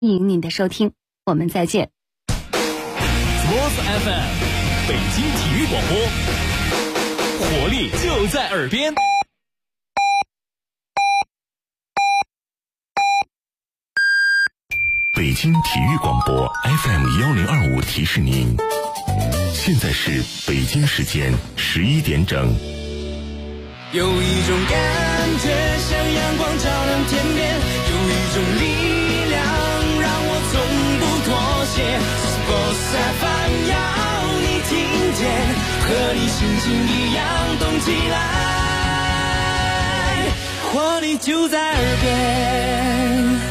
迎您的收听，我们再见。 Sports FM 北京体育广播，活力就在耳边。 北京体育广播 FM1025 提示您，现在是北京时间11点整。 有一种感觉像阳光照亮天边，有一种力量让我从不妥协。Sports FM 要你听见，和你心情一样动起来，活力就在耳边。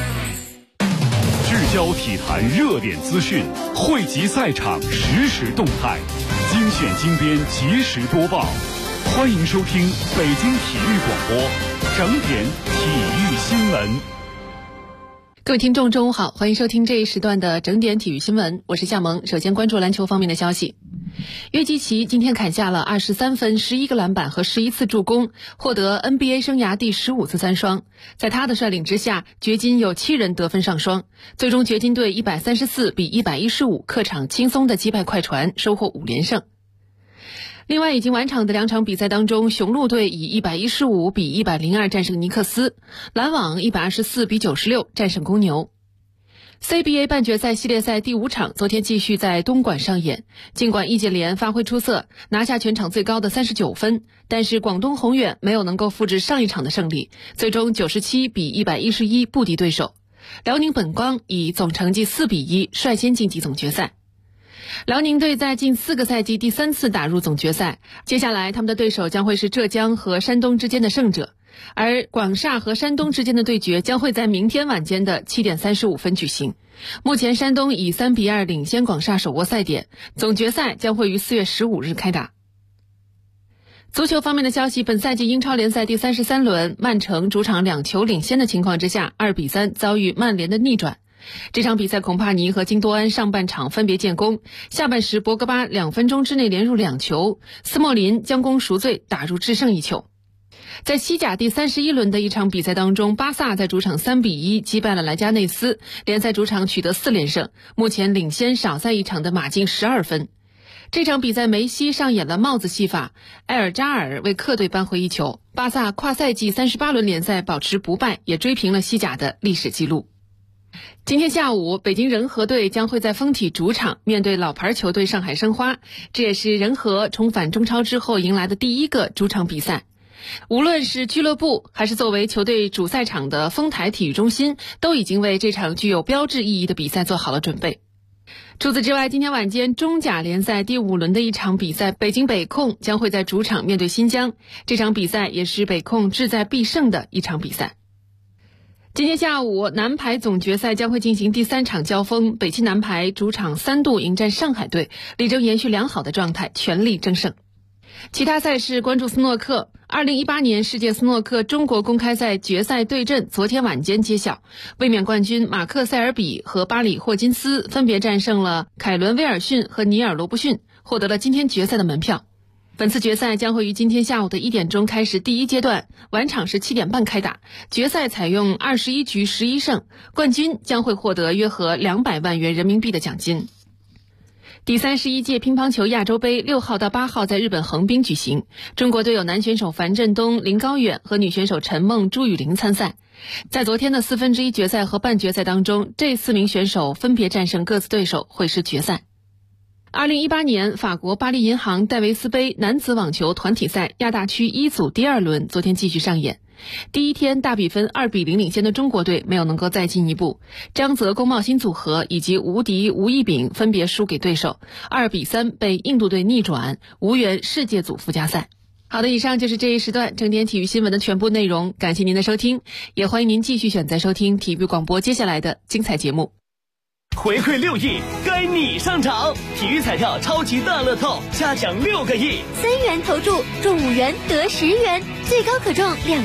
聚焦体坛热点资讯，汇集赛场实时动态，精选精编及时播报。欢迎收听北京体育广播整点体育新闻。 各位听众中午好，欢迎收听这一时段的整点体育新闻，我是夏萌。首先关注篮球方面的消息。约基奇今天砍下了23分、11个篮板和11次助攻，获得 NBA 生涯第15次三双。在他的率领之下，掘金有7人得分上双，最终掘金队134比115客场轻松地击败快船，收获5连胜。另外，已经完场的2场比赛当中，雄鹿队以115比102战胜尼克斯，篮网124比96战胜公牛。CBA 半决赛系列赛第5场昨天继续在东莞上演，尽管易建联发挥出色，拿下全场最高的39分，但是广东宏远没有能够复制上一场的胜利，最终97比111不敌对手。辽宁本光以总成绩4比1率先晋级总决赛。辽宁队在近4个赛季第3次打入总决赛，接下来他们的对手将会是浙江和山东之间的胜者，而广厦和山东之间的对决将会在明天晚间的7点35分举行。目前山东以3比2领先广厦，手握赛点，总决赛将会于4月15日开打。足球方面的消息，本赛季英超联赛第33轮，曼城主场2球领先的情况之下，2比3遭遇曼联的逆转。这场比赛孔帕尼和金多安上半场分别建功，下半时博格巴2分钟之内连入2球，斯莫林将功赎罪打入制胜1球。在西甲第31轮的一场比赛当中，巴萨在主场3比1击败了莱加内斯，联赛主场取得4连胜，目前领先少赛一场的马竞12分。这场比赛梅西上演了帽子戏法，埃尔扎尔为客队扳回1球，巴萨跨赛季38轮联赛保持不败，也追平了西甲的历史纪录。今天下午，北京人和队将会在丰体主场面对老牌球队上海申花，这也是人和重返中超之后迎来的第一个主场比赛。无论是俱乐部还是作为球队主赛场的丰台体育中心，都已经为这场具有标志意义的比赛做好了准备。除此之外，今天晚间中甲联赛第5轮的一场比赛，北京北控将会在主场面对新疆，这场比赛也是北控志在必胜的一场比赛。今天下午，男排总决赛将会进行第3场交锋，北汽男排主场3度迎战上海队，力争延续良好的状态，全力争胜。其他赛事关注斯诺克。2018年世界斯诺克中国公开赛决赛对阵昨天晚间揭晓，卫冕冠军马克塞尔比和巴里霍金斯分别战胜了凯伦威尔逊和尼尔罗布逊，获得了今天决赛的门票。本次决赛将会于今天下午的1点钟开始第一阶段，晚场是7点半开打。决赛采用21局11胜，冠军将会获得约合200万元人民币的奖金。第31届乒乓球亚洲杯6号到8号在日本横滨举行，中国队有男选手樊振东、林高远和女选手陈梦、朱雨玲参赛。在昨天的1/4决赛和半决赛当中，这4名选手分别战胜各自对手，会师决赛。2018年法国巴黎银行戴维斯杯男子网球团体赛亚大区1组第2轮昨天继续上演。第一天大比分2比0领先的中国队没有能够再进一步，张泽龚茂新组合以及吴迪吴一丙分别输给对手，2比3被印度队逆转，无缘世界组附加赛。好的，以上就是这一时段整点体育新闻的全部内容，感谢您的收听，也欢迎您继续选择收听体育广播接下来的精彩节目。 回馈6亿，该你上场！体育彩票超级大乐透，加奖6个亿 ，3元投注中5元得10元，最高可中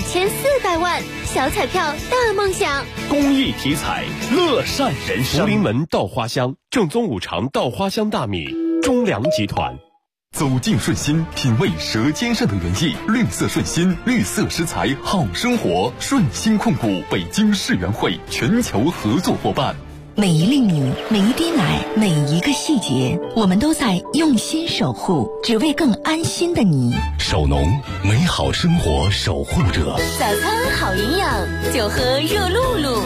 2400万，小彩票大梦想。 公益体彩，乐善人生。 福临门稻花香正宗5常稻花香大米，中粮集团。 走进顺心，品味舌尖上的原意。绿色顺心，绿色食材好生活。顺心控股北京世园会全球合作伙伴。 每一粒米，每一滴奶，每一个细节，我们都在用心守护，只为更安心的你。 守农，美好生活守护者。 早餐好营养，就喝热露露。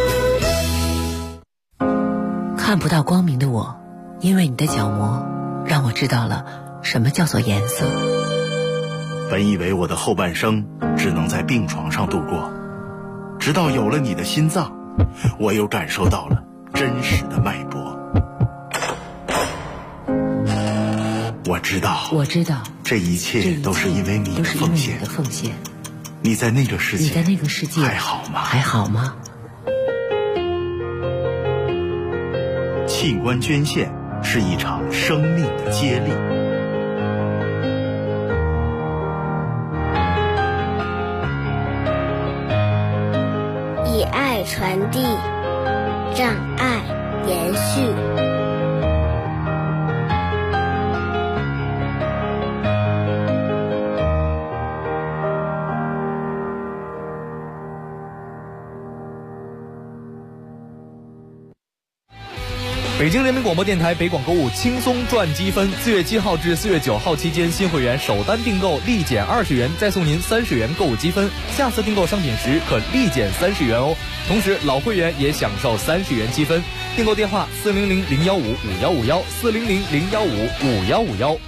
看不到光明的我，因为你的角膜，让我知道了什么叫做颜色。 本以为我的后半生只能在病床上度过，直到有了你的心脏，我又感受到了真实的脉搏。我知道，这一切都是因为你的奉献。你在那个世界还好吗？器官捐献是一场生命的接力。 以爱传递，让爱延续。 北京人民广播电台北广购物轻松赚积分，4月7号至4月9号期间，新会员首单订购立减20元，再送您30元购物积分，下次订购商品时可立减30元哦。同时老会员也享受30元积分。订购电话400-015-5151，400-015-5151。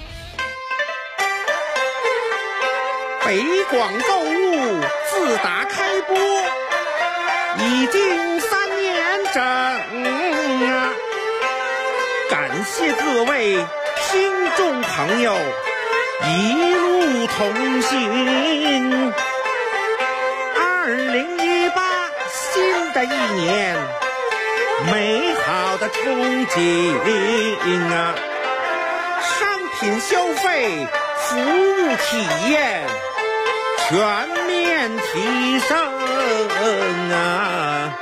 北广购物自打开播已经3年整啊，感谢各位听众朋友一路同行。2018新的一年，美好的憧憬啊，商品消费、服务体验全面提升啊！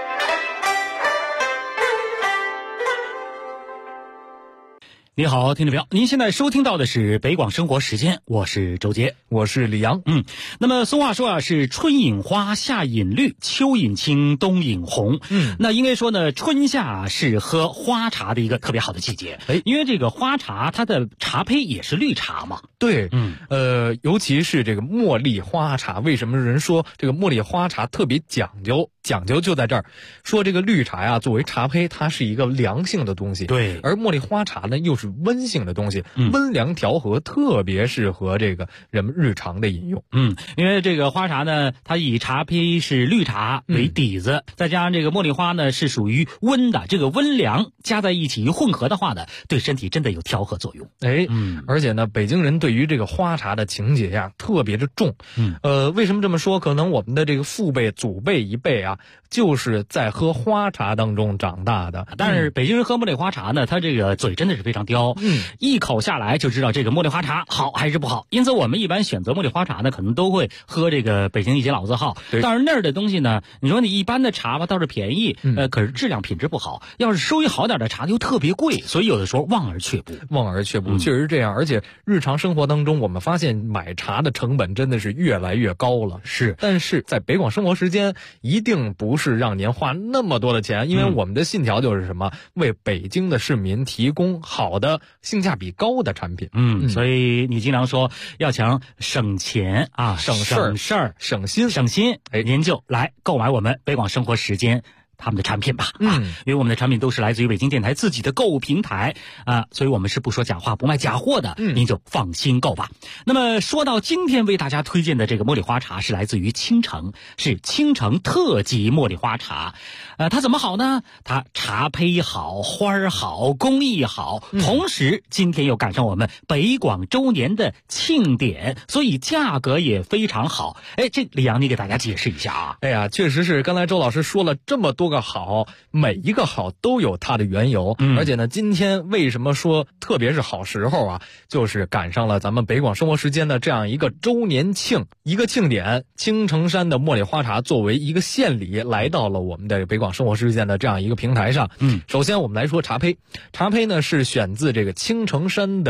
你好，听众朋友，您现在收听到的是北广生活时间，我是周杰， 我是李阳。 那么俗话说啊，是春饮花，夏饮绿，秋饮青，冬饮红。那应该说呢，春夏是喝花茶的一个特别好的季节。因为这个花茶它的茶胚也是绿茶嘛。 对，尤其是这个茉莉花茶，为什么人说这个茉莉花茶特别讲究？讲究就在这儿，说这个绿茶呀，作为茶胚，它是一个凉性的东西。 对， 而茉莉花茶呢，又是温性的东西，温凉调和，特别适合这个人们日常的饮用。 因为这个花茶呢，它以茶胚是绿茶为底子，再加上这个茉莉花呢是属于温的，这个温凉加在一起混合的话呢，对身体真的有调和作用。 而且呢，北京人对于这个花茶的情节呀，特别的重。为什么这么说？可能我们的这个父辈、祖辈一辈啊，就是在喝花茶当中长大的。 但是北京人喝茉莉花茶呢，他这个嘴真的是非常刁，一口下来就知道这个茉莉花茶好还是不好。因此我们一般选择茉莉花茶呢，可能都会喝这个北京一些老字号。但是那儿的东西呢，你说你一般的茶吧倒是便宜，可是质量品质不好。要是收益好点的茶又特别贵，所以有的时候望而却步。 确实是这样。而且日常生活当中，我们发现买茶的成本真的是越来越高了。但是在北广生活时间，一定不是让您花那么多的钱，因为我们的信条就是什么？为北京的市民提供好的、性价比高的产品。 所以你经常说要想省钱啊，省事儿、省心，您就来购买我们北广生活时间他们的产品吧。因为我们的产品都是来自于北京电台自己的购物平台啊，所以我们是不说假话、不卖假货的，您就放心购吧。那么说到今天为大家推荐的这个茉莉花茶，是来自于青城，是青城特级茉莉花茶。它怎么好呢？它茶胚好，花儿好，工艺好，同时今天又赶上我们北广周年的庆典，所以价格也非常好。这李阳你给大家解释一下啊。 确实是，刚才周老师说了这么多个好，每一个好都有它的缘由。而且呢，今天为什么说特别是好时候啊，就是赶上了咱们北广生活时间的这样一个周年庆，一个庆典。青城山的茉莉花茶作为一个献礼来到了我们的北广生活时间的这样一个平台上。首先我们来说茶胚。茶胚呢是选自这个青城山的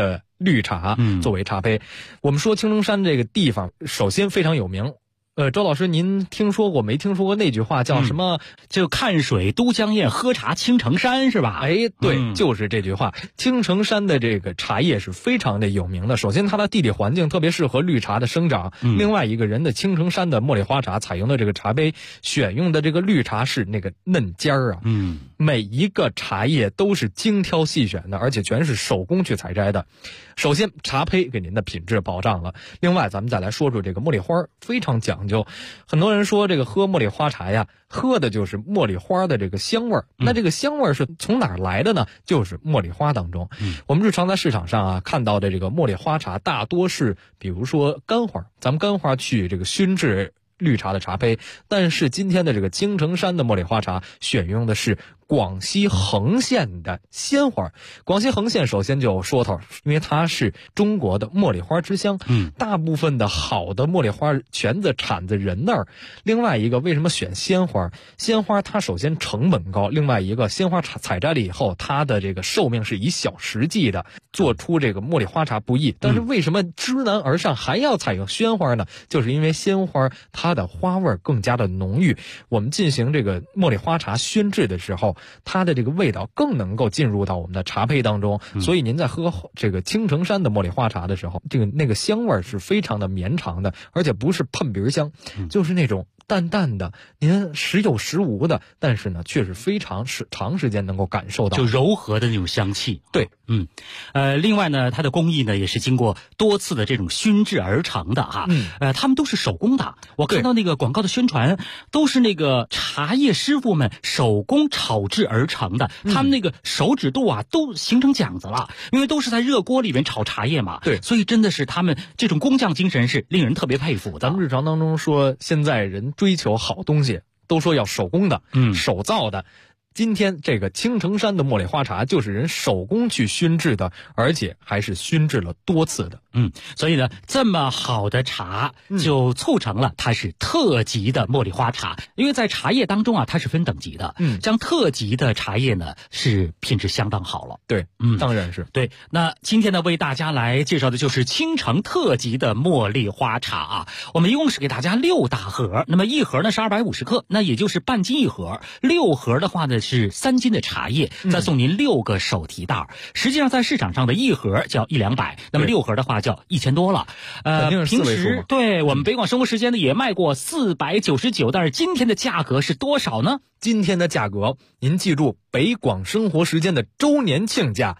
绿茶作为茶胚。我们说青城山这个地方，首先非常有名。周老师，您听说过没听说过那句话叫什么？ 就看水都江堰，喝茶青城山，是吧？ 哎，对，就是这句话。青城山的这个茶叶是非常的有名的。首先，它的地理环境特别适合绿茶的生长。另外一个人的青城山的茉莉花茶采用的这个茶杯，选用的这个绿茶是那个嫩尖儿啊。每一个茶叶都是精挑细选的，而且全是手工去采摘的。首先，茶胚给您的品质保障了。另外，咱们再来说说这个茉莉花，非常讲究。很多人说这个喝茉莉花茶呀，喝的就是茉莉花的这个香味儿。那这个香味儿是从哪儿来的呢？就是茉莉花当中。我们日常在市场上啊看到的这个茉莉花茶，大多是比如说干花，咱们干花去这个熏制绿茶的茶胚。但是今天的这个青城山的茉莉花茶选用的是广西横县的鲜花。广西横县首先就有说头，因为它是中国的茉莉花之乡。大部分的好的茉莉花全在产自人那儿。另外一个，为什么选鲜花？鲜花它首先成本高，另外一个鲜花采摘了以后，它的这个寿命是以小时计的，做出这个茉莉花茶不易。但是为什么知难而上还要采用鲜花呢？就是因为鲜花它的花味更加的浓郁，我们进行这个茉莉花茶熏制的时候，它的这个味道更能够进入到我们的茶胚当中。所以您在喝这个青城山的茉莉花茶的时候，那个香味是非常的绵长的，而且不是喷鼻香，就是那种淡淡的，您时有时无的，但是呢，却是非常长时间能够感受到， 就柔和的那种香气。 对， 另外呢，它的工艺呢也是经过多次的这种熏制而成的哈。他们都是手工的。我看到那个广告的宣传，都是那个茶叶师傅们手工炒制而成的。他们那个手指度啊，都形成茧子了，因为都是在热锅里面炒茶叶嘛。 对， 所以真的是他们这种工匠精神是令人特别佩服的。 咱们日常当中说，现在人追求好东西，都说要手工的，手造的。今天这个青城山的茉莉花茶就是人手工去熏制的，而且还是熏制了多次的。 所以呢，这么好的茶就促成了它是特级的茉莉花茶。因为在茶叶当中啊，它是分等级的。像特级的茶叶呢，是品质相当好了。 对，当然是对。那今天呢，为大家来介绍的就是青城特级的茉莉花茶啊。我们一共是给大家6大盒，那么一盒呢是250克，那也就是半斤一盒。6盒的话呢是3斤的茶叶，再送您6个手提袋。实际上在市场上的一盒就要100-200，那么6盒的话就要1000多了。平时对我们北广生活时间呢也卖过499，但是今天的价格是多少呢？ 今天的价格您记住，北广生活时间的周年庆价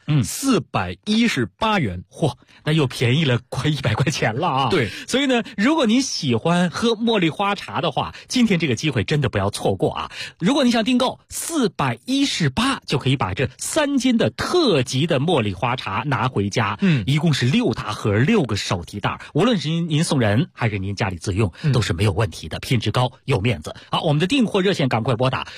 ，418元。 嚯，那又便宜了快100块钱了啊！ 对， 所以呢，如果您喜欢喝茉莉花茶的话，今天这个机会真的不要错过啊！如果你想订购418，就可以把这3斤的特级的茉莉花茶拿回家。一共是6大盒，6个手提袋，无论是您送人还是您家里自用，都是没有问题的，品质高有面子。好，我们的订货热线赶快拨打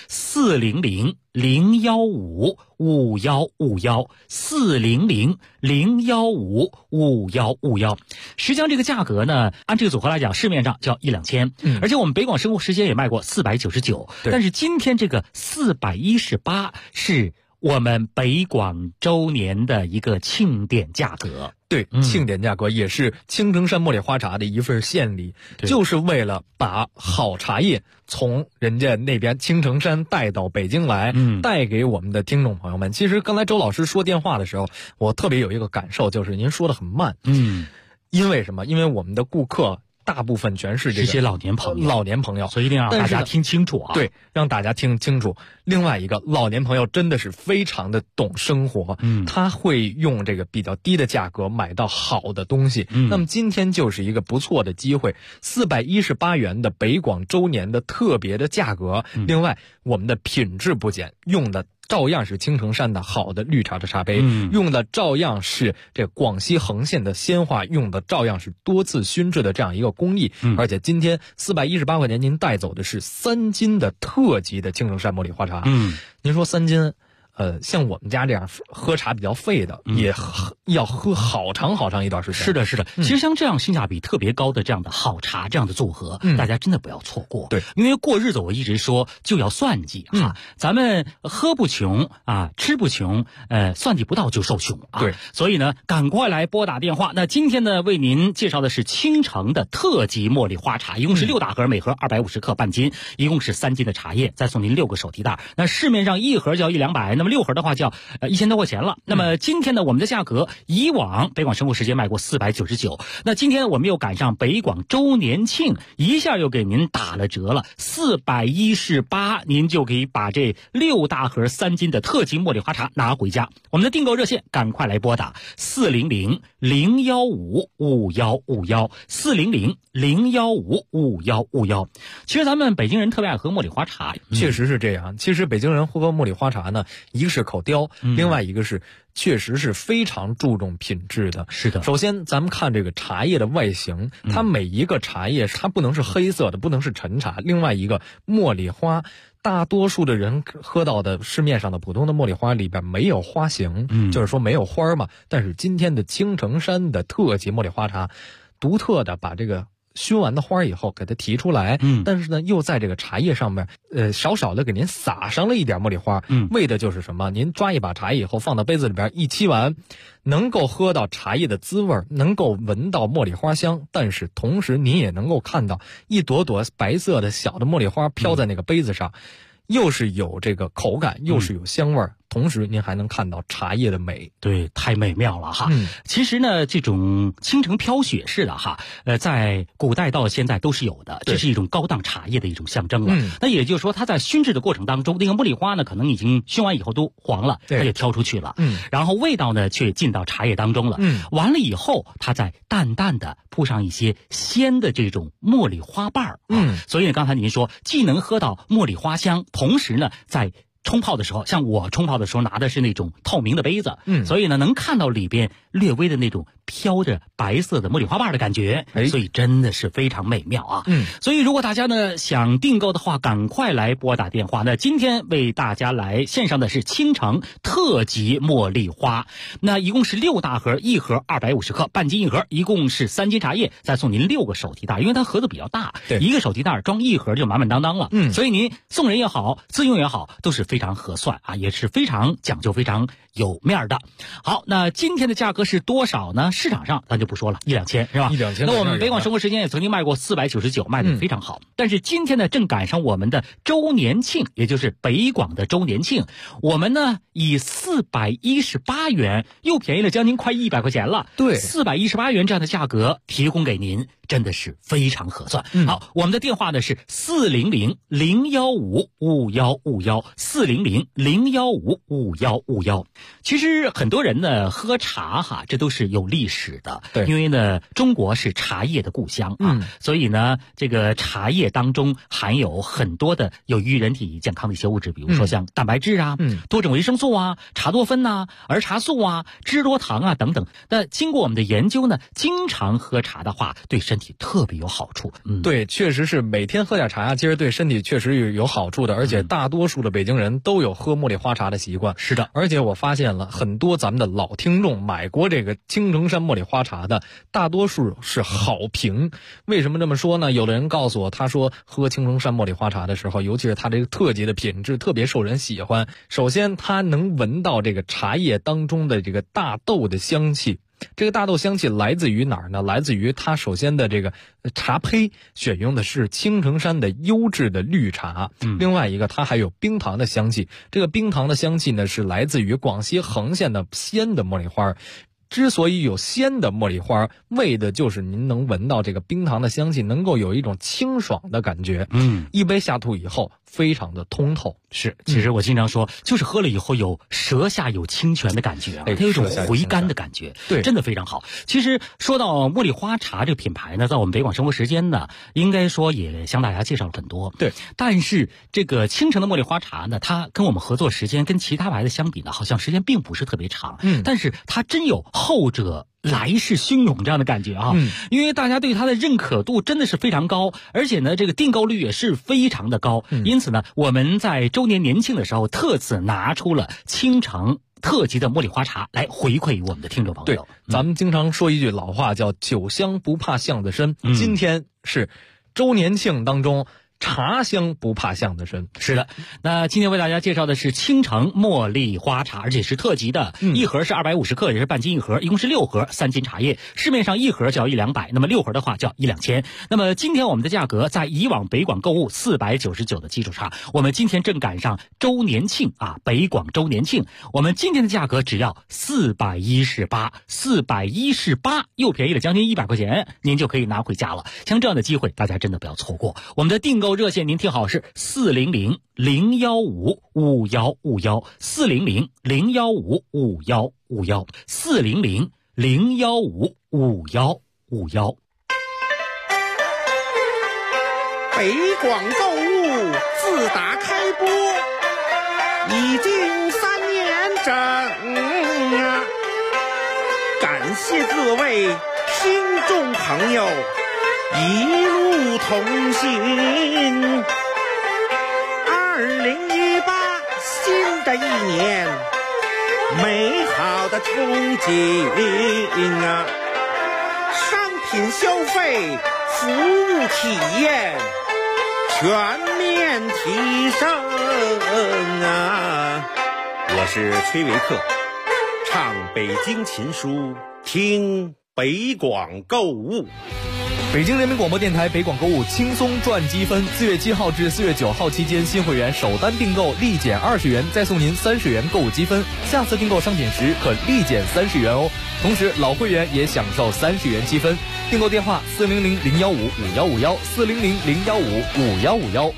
400-015-5151，400-015-5151。实际上这个价格呢，按这个组合来讲，市面上就要1-2000，而且我们北广生活时间也卖过499，但是今天这个418是我们北广周年的一个庆典价格。 对，庆典价格也是青城山茉莉花茶的一份献礼，就是为了把好茶叶从人家那边青城山带到北京来，带给我们的听众朋友们。其实刚才周老师说电话的时候，我特别有一个感受，就是您说的很慢。因为什么？因为我们的顾客大部分全是这些老年朋友，所以一定要让大家听清楚啊！ 对，让大家听清楚。另外一个，老年朋友真的是非常的懂生活，他会用这个比较低的价格买到好的东西。那么今天就是一个不错的机会，418元的北广周年的特别的价格。另外，我们的品质不减，用的照样是青城山的好的绿茶的茶杯，用的照样是这广西横县的鲜花，用的照样是多次熏制的这样一个工艺。而且今天418块钱，您带走的是3斤的特级的青城山茉莉花茶。您说3斤， 像我们家这样喝茶比较费的，也要喝好长好长一段时间。 是的，是的。其实像这样性价比特别高的这样的好茶，这样的组合，大家真的不要错过。 对， 因为过日子我一直说就要算计哈，咱们喝不穷啊，吃不穷，算计不到就受穷啊。 对， 所以呢，赶快来拨打电话。那今天呢，为您介绍的是青城的特级茉莉花茶，一共是6大盒，每盒250克半斤，一共是3斤的茶叶，再送您6个手提袋。那市面上1盒就要100-200，那么6盒的话就要1000多块钱了。那么今天呢，我们的价格以往北广生活时间卖过499，那今天我们又赶上北广周年庆，一下又给您打了折了，418，您就可以把这6大盒3斤的特级茉莉花茶拿回家。我们的订购热线赶快来拨打400-015-5151，400-015-5151。其实咱们北京人特别爱喝茉莉花茶， 确实是这样。其实北京人喝茉莉花茶呢，一个是口刁，另外一个是确实是非常注重品质的。 是的， 首先咱们看这个茶叶的外形，它每一个茶叶它不能是黑色的，不能是陈茶。另外一个茉莉花，大多数的人喝到的市面上的普通的茉莉花里边没有花型，就是说没有花嘛。但是今天的青城山的特级茉莉花茶，独特的把这个熏完的花以后给它提出来，但是呢又在这个茶叶上面少少的给您撒上了一点茉莉花，为的就是什么？您抓一把茶叶以后放到杯子里边一沏完，能够喝到茶叶的滋味，能够闻到茉莉花香，但是同时您也能够看到一朵朵白色的小的茉莉花飘在那个杯子上，又是有这个口感，又是有香味，同时您还能看到茶叶的美。 对，太美妙了哈。其实呢，这种青城飘雪式的哈，在古代到现在都是有的，这是一种高档茶叶的一种象征了。那也就是说，它在熏制的过程当中，那个茉莉花呢，可能已经熏完以后都黄了，它就挑出去了。然后味道呢，却进到茶叶当中了。完了以后，它再淡淡的铺上一些鲜的这种茉莉花瓣儿。所以呢，刚才您说，既能喝到茉莉花香，同时呢，在冲泡的时候，像我冲泡的时候拿的是那种透明的杯子，所以呢能看到里边略微的那种飘着白色的茉莉花瓣的感觉，所以真的是非常美妙啊。所以如果大家呢想订购的话，赶快来拨打电话。那今天为大家来献上的是青城特级茉莉花，那一共是6大盒，1盒250克，半斤1盒，一共是3斤茶叶，再送您6个手提袋，因为它盒子比较大，一个手提袋装1盒就满满当当了。所以您送人也好，自用也好，都是非常合算啊，也是非常讲究、非常有面的。好，那今天的价格是多少呢？市场上咱就不说了，1-2千是吧？1-2千。那我们北广生活时间也曾经卖过499，卖的非常好。但是今天呢，正赶上我们的周年庆，也就是北广的周年庆，我们呢以418元，又便宜了将近快100块钱了。对，418元这样的价格提供给您，真的是非常合算。好，我们的电话呢是400-015-5151，400-015-5151。其实很多人呢喝茶哈，这都是有历史的。对，因为呢中国是茶叶的故乡啊，所以呢这个茶叶当中含有很多的有益于人体健康的一些物质，比如说像蛋白质啊、多种维生素啊、茶多酚呐、儿茶素啊、脂多糖啊等等。那经过我们的研究呢，经常喝茶的话，对身体特别有好处。 对，确实是每天喝点茶，其实对身体确实有好处的，而且大多数的北京人都有喝茉莉花茶的习惯。 是的， 而且我发现了很多咱们的老听众买过这个青城山茉莉花茶的，大多数是好评。为什么这么说呢？有的人告诉我，他说喝青城山茉莉花茶的时候，尤其是它这个特级的品质特别受人喜欢。首先他能闻到这个茶叶当中的这个大豆的香气，这个大豆香气来自于哪儿呢？来自于它首先的这个茶胚选用的是青城山的优质的绿茶，另外一个它还有冰糖的香气，这个冰糖的香气呢是来自于广西恒县的鲜的茉莉花。之所以有鲜的茉莉花，为的就是您能闻到这个冰糖的香气，能够有一种清爽的感觉。一杯下肚以后非常的通透。 是，其实我经常说，就是喝了以后有舌下有清泉的感觉啊，它有一种回甘的感觉，对，真的非常好。其实说到茉莉花茶这个品牌呢，在我们北广生活时间呢，应该说也向大家介绍了很多。 对， 但是这个青城的茉莉花茶呢，它跟我们合作时间跟其他牌子相比呢，好像时间并不是特别长，但是它真有后者来势汹涌这样的感觉啊。因为大家对它的认可度真的是非常高，而且呢这个订购率也是非常的高。因此呢我们在周年年庆的时候特此拿出了青城特级的茉莉花茶来回馈于我们的听众朋友。 对，咱们经常说一句老话叫酒香不怕巷子深，今天是周年庆当中茶香不怕巷子深。 是的，那今天为大家介绍的是青城茉莉花茶，而且是特级的，一盒是250克，也是半斤一盒，一共是6盒，3斤茶叶，市面上一盒就要100-200，那么6盒的话就要1-2000。那么今天我们的价格在以往北广购物499的基础上，我们今天正赶上周年庆啊，北广周年庆，我们今天的价格只要418，418又便宜了将近100块钱，您就可以拿回家了。像这样的机会大家真的不要错过。我们的订购热线您听好，是400-015-5151，400-015-5151，400-015-5151。 北广购物自打开播已经3年整啊，感谢各位听众朋友一路同行。2018新的一年，美好的憧憬啊！商品消费、服务体验全面提升啊！我是崔维克，唱北京琴书，听北广购物。 北京人民广播电台北广购物轻松赚积分，4月7号至4月9号期间，新会员首单订购立减20元，再送您30元购物积分，下次订购商品时可立减30元哦。同时老会员也享受30元积分。订购电话400-015-5151，400-015-5151。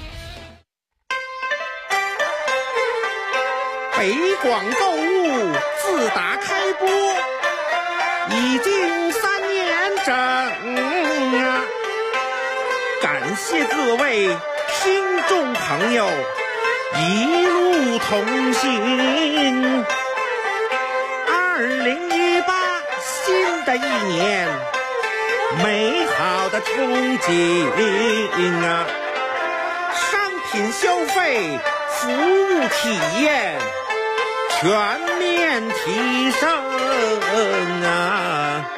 北广购物自打开播已经3年整啊，感谢各位听众朋友一路同行。2018新的一年，美好的憧憬啊！商品消费、服务体验全面提升啊！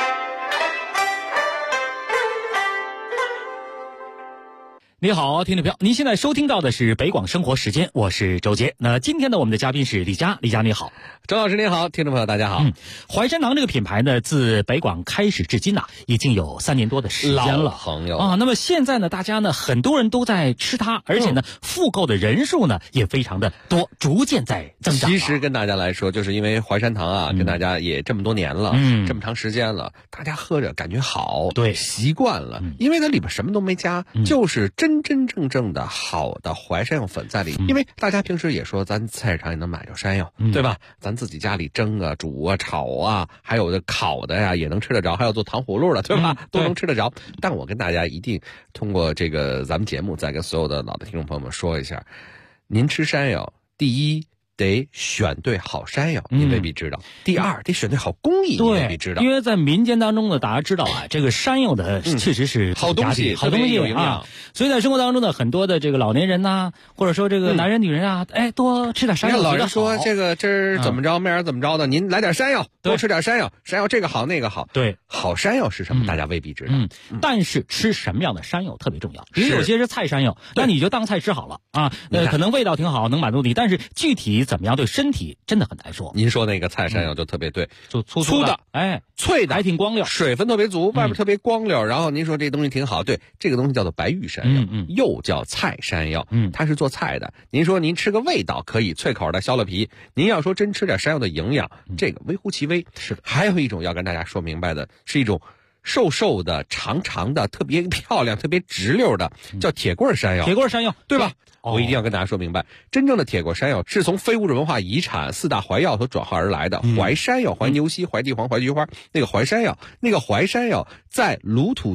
你好，听众朋友，您现在收听到的是北广生活时间，我是周杰。那今天呢，我们的嘉宾是李佳，李佳你好。 周老师你好，听众朋友大家好。 淮山堂这个品牌呢，自北广开始至今呐，已经有3年多的时间了。 老朋友啊，那么现在呢，大家呢很多人都在吃它，而且呢，复购的人数呢也非常的多，逐渐在增长。 其实跟大家来说，就是因为淮山堂啊，跟大家也这么多年了，这么长时间了，大家喝着感觉好， 对， 习惯了，因为它里边什么都没加，就是真正的好的淮山药粉在里。因为大家平时也说，咱菜市场也能买着山药，对吧？咱自己家里蒸啊、煮啊、炒啊，还有的烤的呀，也能吃得着，还有做糖葫芦的，对吧？都能吃得着。但我跟大家一定通过这个咱们节目，再跟所有的老的听众朋友们说一下，您吃山药，第一得选对好山药，你未必知道。第二，得选对好工艺，你未必知道。 因为在民间当中呢，大家知道啊，这个山药的确实是好东西， 好东西有营养。 所以在生活当中呢，很多的这个老年人呐，或者说这个男人女人啊，多吃点山药。 老人说这个怎么着，面儿怎么着的，您来点山药，多吃点山药，山药这个好那个好。 对， 好山药是什么？大家未必知道。 但是吃什么样的山药特别重要。比如有些是菜山药，那你就当菜吃好了啊。可能味道挺好，能满足你，但是具体怎么样对身体真的很难说。 您说那个菜山药就特别对， 就粗的， 脆的， 还挺光溜， 水分特别足，外边特别光溜。然后您说这东西挺好，对，这个东西叫做白玉山药，又叫菜山药，它是做菜的。您说您吃个味道可以，脆口的削了皮。您要说真吃点山药的营养，这个微乎其微。 是， 还有一种要跟大家说明白的，是一种瘦瘦的、长长的、特别漂亮、特别直溜的，叫铁棍山药。 铁棍山药， 对吧？我一定要跟大家说明白，真正的铁棍山药是从非物质文化遗产4大怀药所转化而来的。淮山药、淮牛膝、淮地黄、淮菊花，那个淮山药，在鲁土地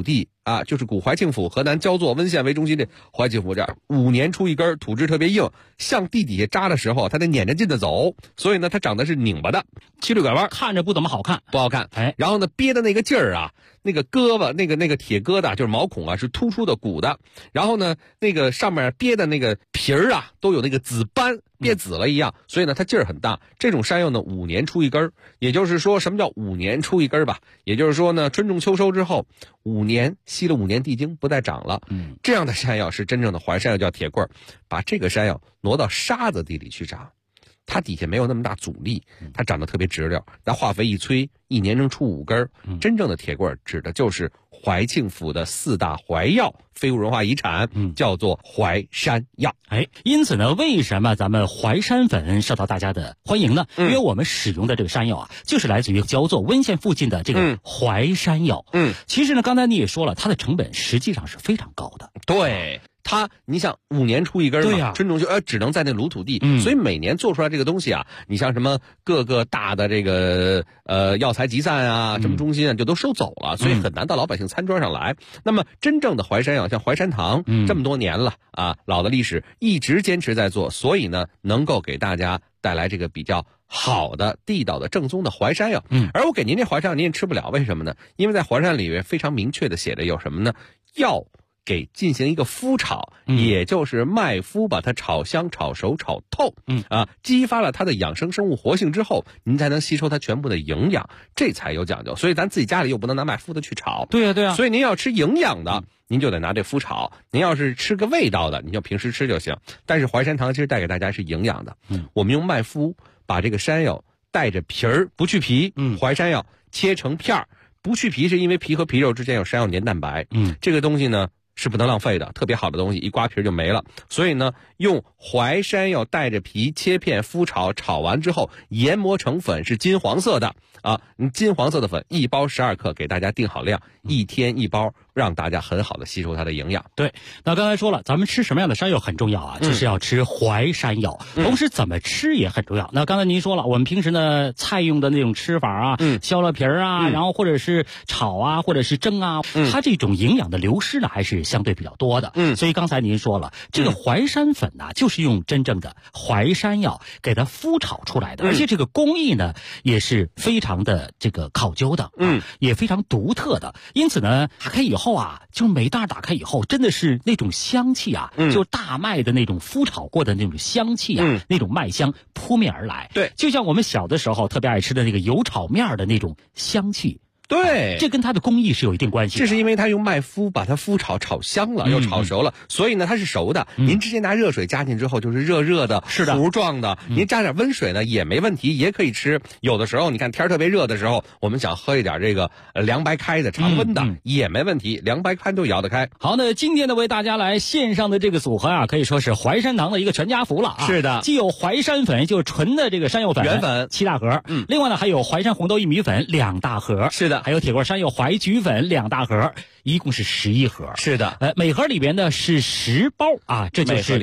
啊，就是古怀庆府河南焦作温县为中心的怀庆府这儿5年出一根，土质特别硬，向地底下扎的时候它得撵着劲的走，所以呢它长得是拧巴的，曲率拐弯， 看着不怎么好看， 不好看。然后呢憋的那个劲儿啊，那个胳膊那个铁疙瘩就是毛孔啊是突出的鼓的，然后呢那个上面憋的那个皮儿啊都有那个紫斑，憋紫了一样，所以呢它劲儿很大。这种山药呢5年出一根，也就是说什么叫5年出一根吧？也就是说呢春种秋收之后5年吸了5年地精不再长了。这样的山药是真正的淮山药，叫铁棍儿。把这个山药挪到沙子地里去长，它底下没有那么大阻力，它长得特别直溜，拿化肥一催，1年能出5根。真正的铁棍儿指的就是怀庆府的4大怀药，非物文化遗产，叫做淮山药。 因此呢，为什么咱们淮山粉受到大家的欢迎呢？因为我们使用的这个山药啊，就是来自于焦作温县附近的这个淮山药。其实呢，刚才你也说了，它的成本实际上是非常高的。 对。你想5年出一根嘛， 对呀， 春种就只能在那鲁土地，所以每年做出来这个东西啊，你像什么各个大的这个药材集散啊，什么中心啊，就都收走了，所以很难到老百姓餐桌上来。那么真正的淮山药，像淮山堂，这么多年了啊，老的历史一直坚持在做，所以呢，能够给大家带来这个比较好的地道的正宗的淮山药。而我给您这淮山药您也吃不了，为什么呢？因为在淮山里面非常明确的写的有什么呢？要给进行一个麸炒，也就是麦麸把它炒香、炒熟、炒透，激发了它的养生生物活性之后，您才能吸收它全部的营养，这才有讲究。所以咱自己家里又不能拿麦麸的去炒， 对呀对呀。 所以您要吃营养的，您就得拿这麸炒；您要是吃个味道的，您就平时吃就行。但是淮山堂其实带给大家是营养的，我们用麦麸把这个山药带着皮儿不去皮，淮山药切成片儿，不去皮是因为皮和皮肉之间有山药粘蛋白，这个东西呢是不能浪费的，特别好的东西一刮皮就没了。所以呢，用淮山药带着皮切片麸炒，炒完之后研磨成粉，是金黄色的啊，金黄色的粉1包12克，给大家定好量，1天1包，让大家很好的吸收它的营养。 对，那刚才说了，咱们吃什么样的山药很重要啊，就是要吃淮山药，同时怎么吃也很重要。那刚才您说了，我们平时呢菜用的那种吃法啊，削了皮儿啊，然后或者是炒啊，或者是蒸啊，它这种营养的流失呢还是相对比较多的。所以刚才您说了，这个淮山粉呢，就是用真正的淮山药给它麸炒出来的，而且这个工艺呢也是非常的这个考究的，也非常独特的。因此呢，打开以后啊，就每袋打开以后，真的是那种香气啊，就大麦的那种麸炒过的那种香气啊，那种麦香扑面而来。 对， 就像我们小的时候特别爱吃的那个油炒面的那种香气。 对， 这跟它的工艺是有一定关系的。 这是因为它用麦麸把它麸炒香了，又炒熟了，所以呢它是熟的。您直接拿热水加进之后就是热热的， 是的， 糊状的。您加点温水呢也没问题，也可以吃。有的时候你看天特别热的时候，我们想喝一点这个凉白开的常温的也没问题，凉白开都摇得开。 好，那今天呢为大家来线上的这个组合啊，可以说是淮山堂的一个全家福了啊。 是的， 既有淮山粉，就是纯的这个山药粉原粉 7大盒，另外呢还有淮山红豆薏米粉2大盒， 是的， 还有铁棍山药淮菊粉2大盒，一共是11盒。 是的， 每盒里边呢是10包啊，这就是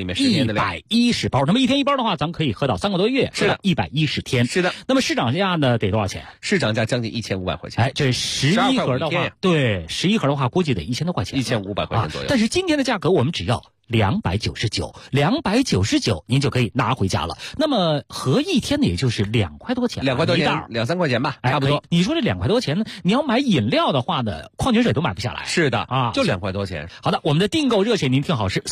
110包。那么1天1包的话，咱们可以喝到3个多月， 是的 ，110天。 是的。 那么市场价呢得多少钱？ 市场价将近1500块钱。 这11盒的话，对11盒的话，估计得1000多块钱 ，1500块钱左右。 但是今天的价格我们只要299，您就可以拿回家了。那么合1天呢，也就是2块多钱 ，2块多钱，2、3块钱吧，差不多。 你说这2块多钱呢？你要买饮料的话呢，矿泉水都买不下来。 是的啊， 就2块多钱。 好的，我们的订购热线您听好，是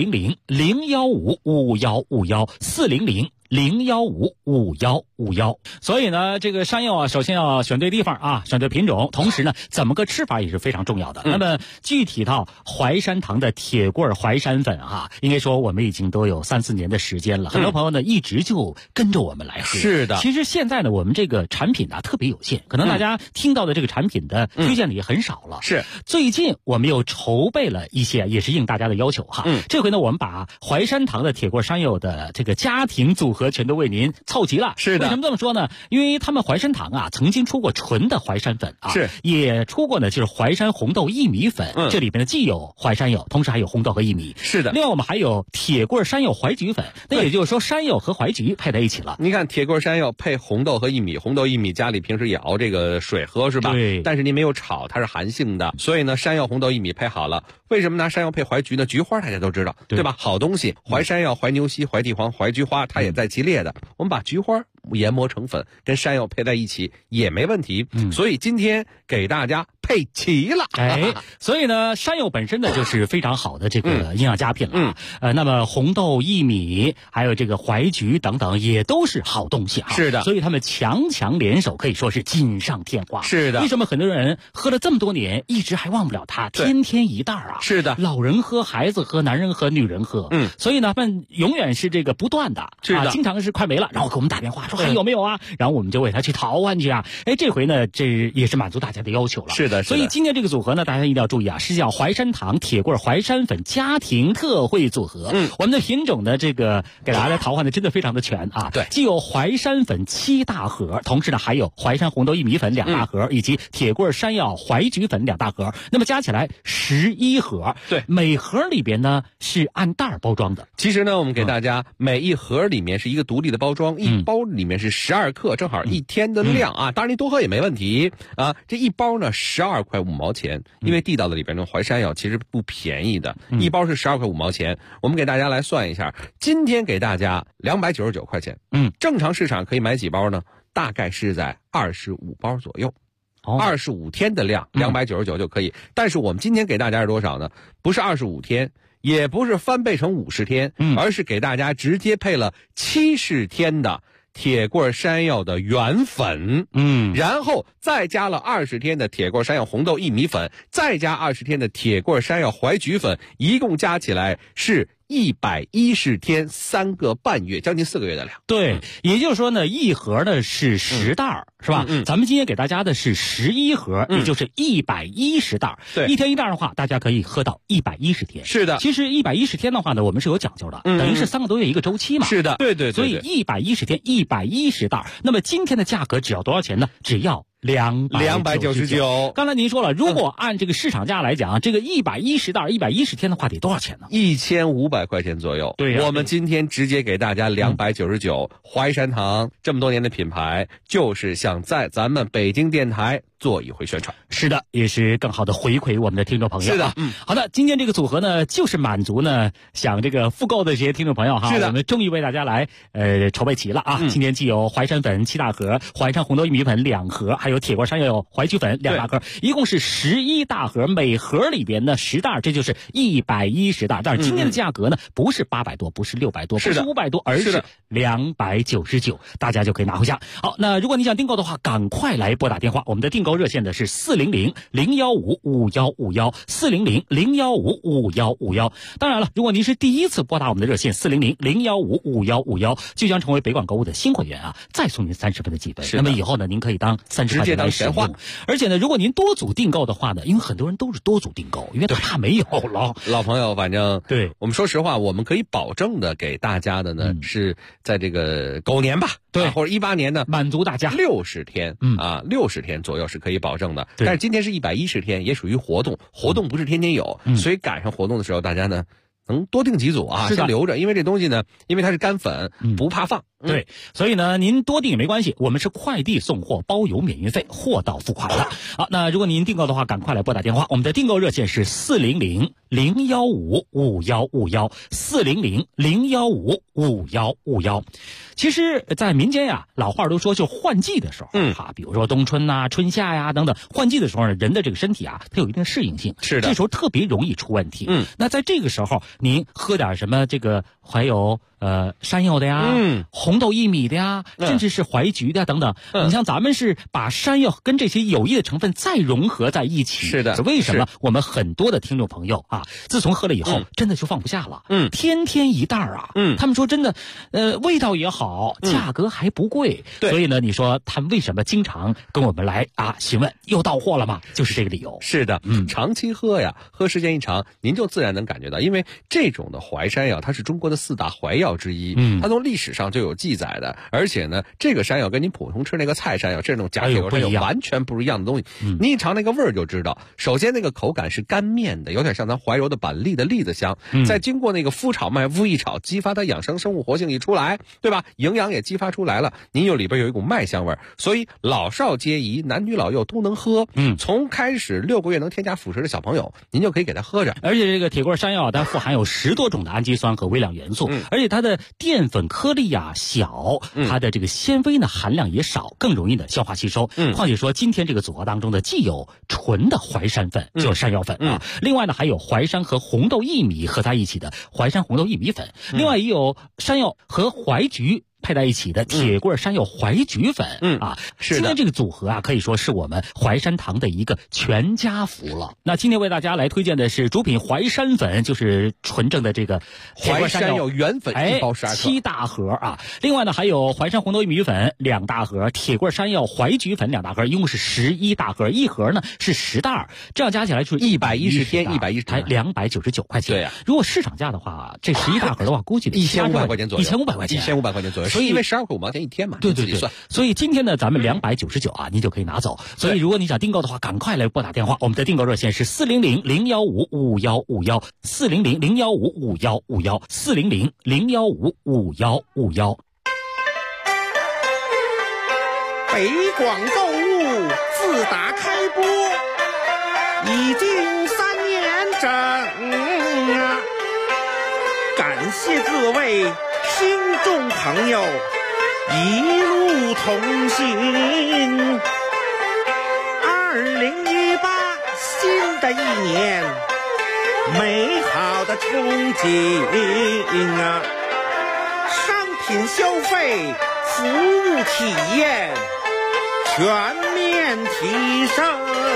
400-015-5151，400-015-5151。所以呢，这个山药啊，首先要选对地方啊，选对品种，同时呢，怎么个吃法也是非常重要的。那么具体到淮山堂的铁棍淮山粉啊，应该说我们已经都有3、4年的时间了，很多朋友呢一直就跟着我们来喝。 是的， 其实现在呢，我们这个产品呢特别有限，可能大家听到的这个产品的推荐的也很少了。 是， 最近我们又筹备了一些，也是应大家的要求哈。这回呢，我们把淮山堂的铁棍山药的这个家庭组合合全都为您凑齐了。 是的， 为什么这么说呢？因为他们淮山堂啊，曾经出过纯的淮山粉啊， 是也出过呢，就是淮山红豆薏米粉。这里边呢既有淮山药，同时还有红豆和薏米。 是的， 另外我们还有铁棍山药淮菊粉，那也就是说山药和淮菊配在一起了。 你看铁棍山药配红豆和薏米，红豆薏米家里平时也熬这个水喝是吧？ 对。 但是您没有炒，它是寒性的，所以呢，山药、红豆、薏米配好了。为什么拿山药配淮菊呢？菊花大家都知道，对吧？好东西，淮山药、淮牛膝、淮地黄、淮菊花，它也在其列的。我们把菊花研磨成粉，跟山药配在一起也没问题。所以今天给大家配齐了。 所以呢，山药本身呢就是非常好的这个营养佳品了。那么红豆、薏米还有这个淮菊等等也都是好东西啊。 是的， 所以他们强强联手，可以说是锦上添花。 是的。 为什么很多人喝了这么多年，一直还忘不了它？天天一袋啊。 是的， 老人喝，孩子喝，男人喝，女人喝。所以呢，他们永远是这个不断的。 是的， 经常是快没了，然后给我们打电话说还有没有啊？然后我们就为他去淘换去啊。这回呢，这也是满足大家的要求了。 是的， 所以今天这个组合呢，大家一定要注意啊，是叫淮山堂铁棍淮山粉家庭特惠组合。我们的品种的这个给大家来淘换的真的非常的全啊。 对， 既有淮山粉7大盒，同时呢还有淮山红豆薏米粉2大盒，以及铁棍山药淮菊粉2大盒，那么加起来11盒。 对， 每盒里边呢是按袋包装的。 其实呢，我们给大家每一盒里面是一个独立的包装，一包里面是12克，正好1天的量啊。当然您多喝也没问题啊。这一包呢12块5毛钱，因为地道的里边的淮山药其实不便宜的，一包是12块5毛钱。我们给大家来算一下，今天给大家299块钱。正常市场可以买几包呢？大概是在25包左右。25天的量299就可以。但是我们今天给大家是多少呢？不是25天，也不是翻倍成50天，而是给大家直接配了70天的铁棍山药的原粉，然后再加了20天的铁棍山药红豆薏米粉，再加20天的铁棍山药淮菊粉，一共加起来是110天3个半月，将近4个月的量。 对，也就是说呢，一盒呢是10袋，是吧？咱们今天给大家的是11盒，也就是110袋。 对， 一天一袋的话，大家可以喝到110天。 是的， 其实110天的话呢，我们是有讲究的，等于是3个多月一个周期嘛。 是的，对。 所以110天110袋，那么今天的价格只要多少钱呢？只要299。刚才您说了，如果按这个市场价来讲，这个110袋110天的话得多少钱呢 ？1500块钱左右。 对呀， 我们今天直接给大家299。淮山堂这么多年的品牌，就是想在咱们北京电台做一回宣传。 是的，也是更好的回馈我们的听众朋友。 是的， 好的，今天这个组合呢，就是满足呢想这个复购的这些听众朋友哈。 是的， 我们终于为大家来筹备齐了啊。今天既有淮山粉7大盒，淮山红豆薏米粉2盒，还有铁棍山药淮菊粉2大盒，一共是11大盒，每盒里边呢10袋，这就是110袋。但是今天的价格呢，不是800多，不是600多，不是500多，而是299，大家就可以拿回家。好，那如果你想订购的话，赶快来拨打电话，我们的订购热线的是400-015-5151，400-015-5151。当然了，如果您是第一次拨打我们的热线400-015-5151，就将成为北广购物的新会员啊，再送您30分的积分。那么以后呢，您可以当30块钱来使用。而且呢，如果您多组订购的话呢，因为很多人都是多组订购，因为他怕没有了。 老朋友，反正对我们说实话，我们可以保证的给大家的呢，是在这个狗年吧， 对， 或者18年呢， 满足大家 60天，60天左右是可以保证的。但是今天是110天，也属于活动不是天天有，所以赶上活动的时候，大家呢能多订几组啊，先留着，因为这东西呢，因为它是干粉，不怕放。 对，所以呢，您多订也没关系，我们是快递送货，包邮免运费，货到付款的。好，那如果您订购的话，赶快来拨打电话，我们的订购热线是400-015-5151，400-015-5151。其实，在民间呀，老话都说，就换季的时候，比如说冬春呐、春夏呀等等，换季的时候呢，人的这个身体啊，它有一定适应性， 是的， 这时候特别容易出问题。那在这个时候，您喝点什么这个还有山药的呀，红豆薏米的呀，甚至是淮菊的等等。你像咱们是把山药跟这些有益的成分再融合在一起。 是的， 为什么我们很多的听众朋友啊，自从喝了以后，真的就放不下了。天天一袋啊。他们说真的，味道也好，价格还不贵。所以呢，你说他们为什么经常跟我们来询问又到货了吗？就是这个理由。 是的，长期喝呀，喝时间一长，您就自然能感觉到，因为这种的淮山药，它是中国的4大淮药药之一。它从历史上就有记载的，而且呢，这个山药跟你普通吃那个菜山药这种假铁锅山药完全不是一样的东西。你一尝那个味儿就知道，首先那个口感是干面的，有点像咱怀柔的板栗的栗子香，再经过那个麸炒麦麸一炒，激发它养生生物活性一出来，对吧？营养也激发出来了，您有里边有一股麦香味，所以老少皆宜，男女老幼都能喝。从开始6个月能添加辅食的小朋友，您就可以给他喝着。 而且这个铁棍山药它富含有10多种的氨基酸和微量元素，而且它的淀粉颗粒小，它的这个纤维呢含量也少，更容易的消化吸收。况且说今天这个组合当中的既有纯的淮山粉，就是山药粉啊，另外呢还有淮山和红豆薏米合在一起的淮山红豆薏米粉，另外也有山药和淮菊配在一起的铁棍山药淮菊粉。是的，今天这个组合啊，可以说是我们淮山堂的一个全家福了。那今天为大家来推荐的是主品淮山粉，就是纯正的这个淮山药原粉1包12克 ，7大盒啊。另外呢还有淮山红豆薏米粉2大盒，铁棍山药淮菊粉2大盒，一共是11大盒，一盒呢是10袋，这样加起来就是 110天110 才299块钱。 对呀， 如果市场价的话，这11大盒的话，估计得 1500块钱左右 ，1500块钱 ，1500块钱左右。 所以因为12块5毛钱一天嘛， 对， 算。 所以今天呢，咱们299啊，您就可以拿走。所以如果你想订购的话，赶快来拨打电话，我们的订购热线是400-015-5151，400-015-5151，400-015-5151。 北广购物自打开播已经3年整啊，感谢各位听众朋友一路同行。2018新的一年，美好的憧憬啊，商品消费、服务体验全面提升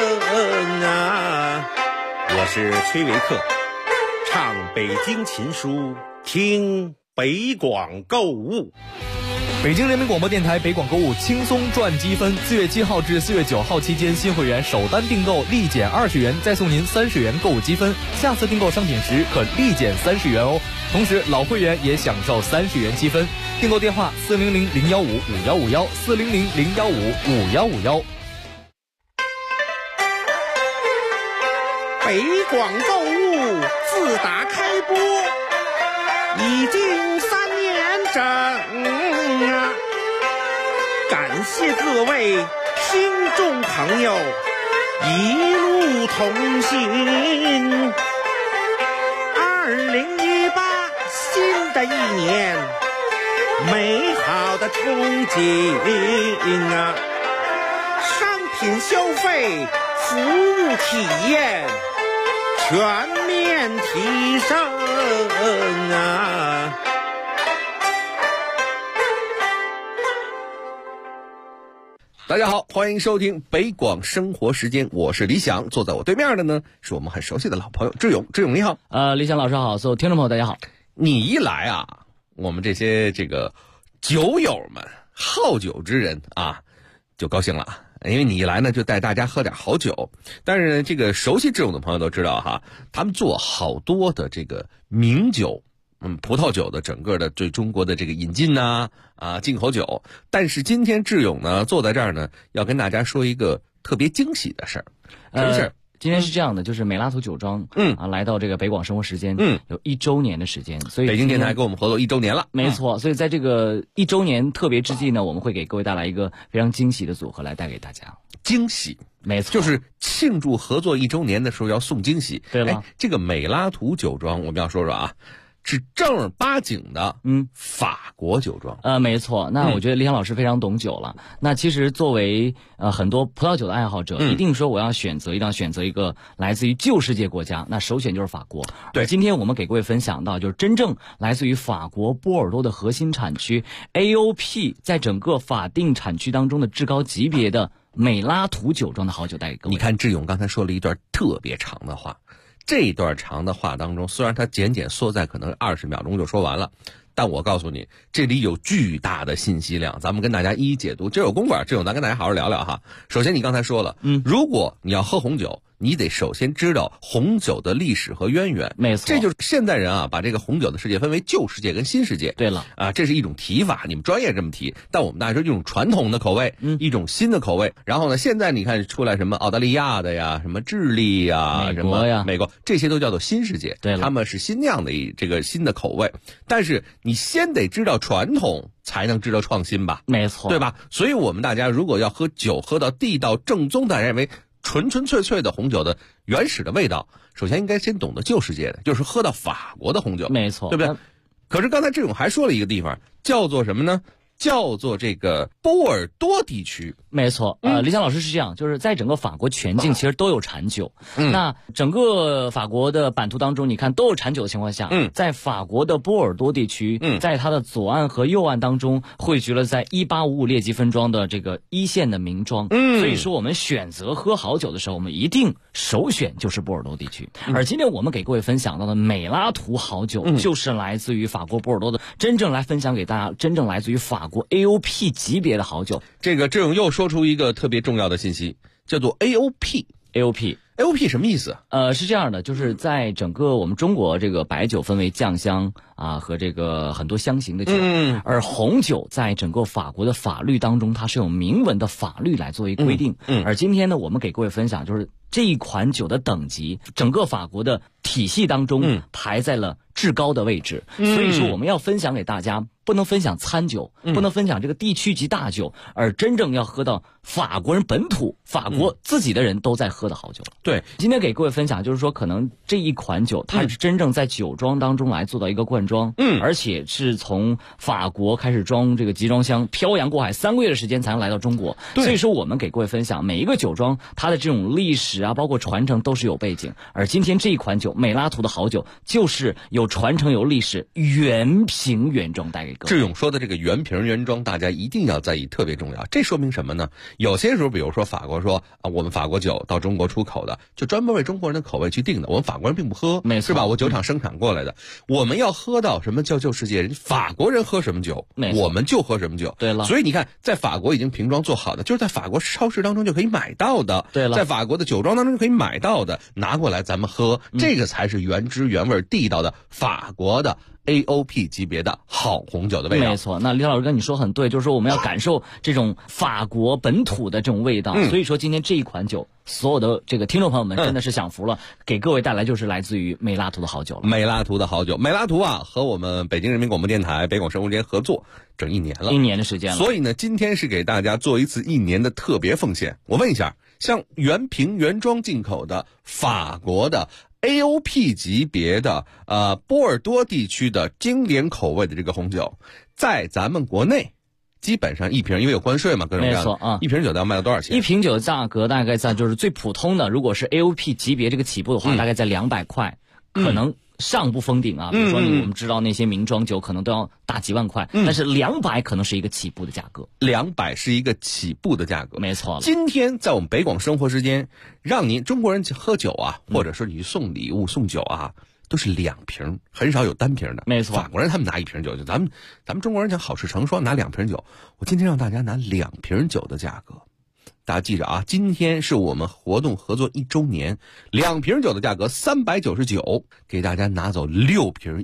啊！我是崔维克，唱北京琴书，听北广购物。 北京人民广播电台北广购物轻松赚积分，4月7号至4月9号期间，新会员首单订购立减20元，再送您30元购物积分，下次订购商品时可立减30元哦。同时老会员也享受30元积分。订购电话400-015-5151，400-015-5151。 北广购物自打开播已经3年整啊，感谢各位听众朋友一路同行。2018新的一年，美好的憧憬啊，商品消费、服务体验全面提升啊！ 大家好，欢迎收听北广生活时间，我是李想，坐在我对面的呢是我们很熟悉的老朋友志勇。志勇你好。 李想老师好，所有听众朋友大家好。 你一来啊，我们这些酒友们、好酒之人啊，就高兴了。因为你一来呢，就带大家喝点好酒。但是呢，这个熟悉志勇的朋友都知道哈，他们做好多的这个名酒，葡萄酒的整个的对中国的这个引进进口酒。但是今天志勇呢，坐在这儿呢，要跟大家说一个特别惊喜的事儿。什么事儿？ 今天是这样的，就是美拉图酒庄来到这个北广生活时间有1周年的时间，所以北京电台跟我们合作1周年了。 没错，所以在这个1周年特别之际呢，我们会给各位带来一个非常惊喜的组合来带给大家。 惊喜， 没错， 就是庆祝合作1周年的时候要送惊喜。 对了， 这个美拉图酒庄我们要说说啊，是正儿八经的法国酒庄。 没错。那我觉得李想老师非常懂酒了。那其实作为很多葡萄酒的爱好者，一定说我要选择，一定要选择一个来自于旧世界国家，那首选就是法国。 对， 今天我们给各位分享到，就是真正来自于法国波尔多的核心产区 AOP 在整个法定产区当中的至高级别的美拉图酒庄的好酒带给各位。 你看志勇刚才说了一段特别长的话。这段长的话当中，虽然它简缩在可能20秒钟就说完了，但我告诉你，这里有巨大的信息量，咱们跟大家一一解读。这有功夫，这种咱跟大家好好聊聊哈。首先你刚才说了，如果你要喝红酒， 你得首先知道红酒的历史和渊源。 没错， 这就是现代人啊，把这个红酒的世界分为旧世界跟新世界。 对了啊，这是一种提法，你们专业这么提，但我们大家说一种传统的口味，一种新的口味。然后呢，现在你看出来什么澳大利亚的呀，什么智利呀， 美国呀， 什么美国，这些都叫做新世界。 对了， 他们是新酿的这个新的口味。但是你先得知道传统，才能知道创新吧？ 没错， 对吧？所以我们大家如果要喝酒，喝到地道正宗的，认为纯纯粹粹的红酒的原始的味道，首先应该先懂得旧世界的，就是喝到法国的红酒。 没错， 对不对？可是刚才志勇还说了一个地方，叫做什么呢？叫做这个波尔多地区。 没错，李想老师是这样，就是在整个法国全境其实都有产酒。那整个法国的版图当中，你看都有产酒的情况下，在法国的波尔多地区，在它的左岸和右岸当中汇聚了在1855列级分庄的这个一线的名庄。所以说我们选择喝好酒的时候，我们一定首选就是波尔多地区。而今天我们给各位分享到的美拉图好酒，就是来自于法国波尔多的，真正来分享给大家，真正来自于法国 AOP 级别的好酒。 这个志勇又说出一个特别重要的信息，叫做 AOP。AOP 什么意思？ 是这样的，就是在整个我们中国这个白酒分为酱香啊和这个很多香型的酒，而红酒在整个法国的法律当中，它是有明文的法律来作为规定。而今天呢，我们给各位分享就是这一款酒的等级，整个法国的体系当中排在了至高的位置。所以说我们要分享给大家，不能分享餐酒，不能分享这个地区级大酒，而真正要喝到法国人本土、法国自己的人都在喝的好酒。 对， 今天给各位分享就是说，可能这一款酒它是真正在酒庄当中来做到一个灌装，而且是从法国开始装这个集装箱，漂洋过海3个月的时间才能来到中国。所以说我们给各位分享每一个酒庄它的这种历史啊，包括传承都是有背景。而今天这一款酒美拉图的好酒，就是有传承有历史，原瓶原装带给各位。 志勇说的这个原瓶原装，大家一定要在意，特别重要。这说明什么呢？有些时候，比如说法国说啊，我们法国酒到中国出口的，就专门为中国人的口味去定的，我们法国人并不喝， 没错， 是吧？我酒厂生产过来的，我们要喝到什么叫旧世界？法国人喝什么酒，我们就喝什么酒。 对了， 所以你看，在法国已经瓶装做好的，就是在法国超市当中就可以买到的。 对了， 在法国的酒庄当中就可以买到的，拿过来咱们喝，这个才是原汁原味地道的法国的AOP 级别的好红酒的味道。 没错，那李老师跟你说很对，就是说我们要感受这种法国本土的这种味道。所以说今天这一款酒，所有的这个听众朋友们真的是享福了，给各位带来就是来自于美拉图的好酒了。 美拉图的好酒，美拉图啊，和我们北京人民广播电台北广生活节合作整1年了，1 年的时间了。 所以呢，今天是给大家做一次1年的特别奉献。我问一下，像原瓶原装进口的法国的AOP 级别的波尔多地区的经典口味的这个红酒，在咱们国内基本上一瓶，因为有关税嘛，各种各样的， 没错啊， 一瓶酒要卖到多少钱？ 一瓶酒的价格大概在就是最普通的，如果是 AOP 级别这个起步的话，大概在200块，可能上不封顶啊。比如说我们知道那些名庄酒可能都要大几万块，但是200可能是一个起步的价格。 200是一个起步的价格， 没错。 今天在我们北广生活时间，让您中国人喝酒啊，或者说你送礼物送酒啊，都是2瓶，很少有单瓶的。 没错， 法国人他们拿1瓶酒，就咱们中国人讲好事成双，拿2瓶酒。我今天让大家拿2瓶酒的价格，大家记着啊，今天是我们活动合作1周年，2瓶酒的价格399，给大家拿走6瓶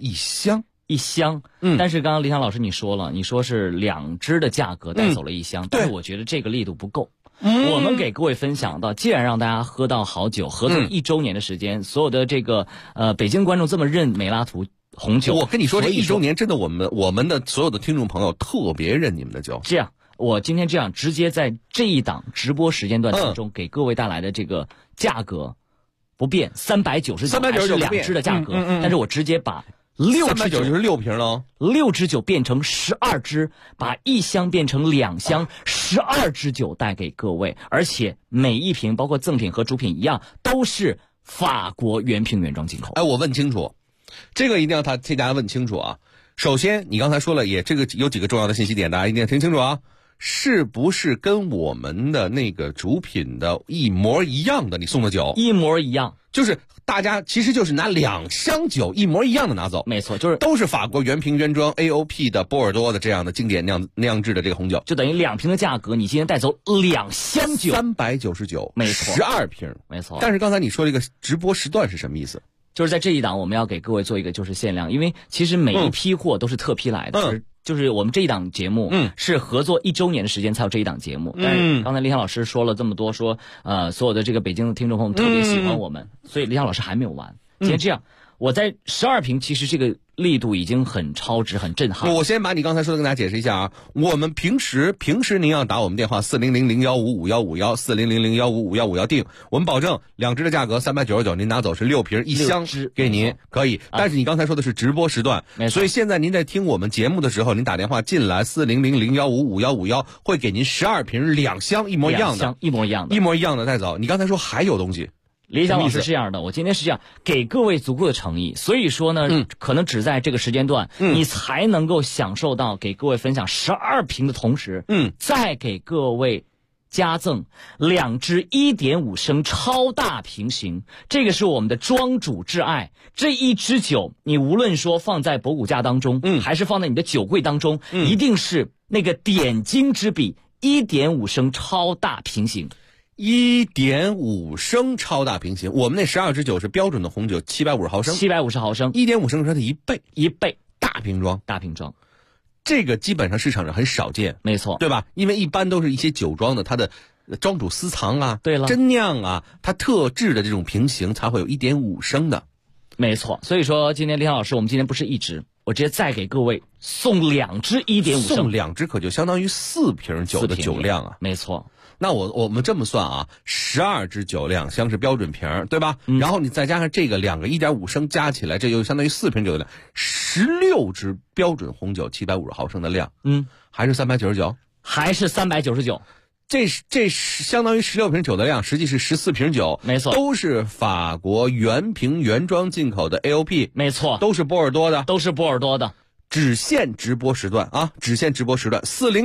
1箱。 但是刚刚李想老师你说了，你说是2支的价格带走了1箱，但是我觉得这个力度不够。我们给各位分享到，既然让大家喝到好酒，合作1周年的时间，所有的这个北京观众这么认美拉图红酒， 我跟你说，这1周年真的我们的所有的听众朋友特别认你们的酒。 这样，我今天这样直接在这一档直播时间段当中，给各位带来的这个价格不变，399是2支的价格，但是我直接把6支酒就是6瓶喽 ，6支酒变成12支，把1箱变成2箱，12支酒带给各位，而且每一瓶包括赠品和主品一样，都是法国原瓶原装进口。 哎，我问清楚，这个一定要替大家问清楚啊。首先，你刚才说了，这个有几个重要的信息点，大家一定要听清楚啊。是不是跟我们的那个主品的一模一样的？你送的酒一模一样， 就是大家其实就是拿2箱酒一模一样的拿走， 没错，就是都是法国原瓶原装 AOP 的波尔多的这样的经典酿制的这个红酒， 就等于2瓶的价格，你今天带走2箱酒 ，399， 没错 ，12瓶， 没错。 但是刚才你说这个直播时段是什么意思？ 就是在这一档我们要给各位做一个就是限量，因为其实每一批货都是特批来的，就是我们这一档节目是合作1周年的时间才有这一档节目，但是刚才李想老师说了这么多，说所有的这个北京的听众朋友们特别喜欢我们，所以李想老师还没有完。今天这样，我在12瓶，其实这个力度已经很超值，很震撼。 我先把你刚才说的跟大家解释一下啊。我们平时您要打我们电话400-015-5151，400-015-5151订，我们保证2支的价格399，您拿走是6瓶1箱给您，可以。但是你刚才说的是直播时段，所以现在您在听我们节目的时候，您打电话进来400-015-5151，会给您12瓶2箱一模一样的， 一模一样的带走。你刚才说还有东西。 李想老师是这样的，我今天是这样给各位足够的诚意，所以说呢，可能只在这个时间段，你才能够享受到给各位分享12瓶的同时，再给各位加赠2支1.5升超大瓶型，这个是我们的庄主挚爱。这一支酒，你无论说放在博古架当中，还是放在你的酒柜当中，一定是那个点睛之笔，1.5升超大瓶型。 1.5升超大瓶型，我们那12支酒是标准的红酒，750毫升 ，750毫升 ，1.5升是它的1倍， 大瓶装， 这个基本上市场上很少见， 没错， 对吧？因为一般都是一些酒庄的它的庄主私藏啊， 对了， 真酿啊，它特制的这种瓶型才会有1.5升的， 没错。所以说今天李想老师，我们今天不是1支，我直接再给各位送2支1.5升， 送2支可就相当于4瓶酒的酒量啊， 没错。 那我们这么算啊，12支酒2箱是标准瓶，对吧？然后你再加上这个2个1.5升加起来，这就相当于4瓶酒的量，16支标准红酒750毫升的量，还是399， 还是399。 这相当于16瓶酒的量，实际是14瓶酒， 没错， 都是法国原瓶原装进口的 AOP， 没错， 都是波尔多的，只限直播时段啊！只限直播时段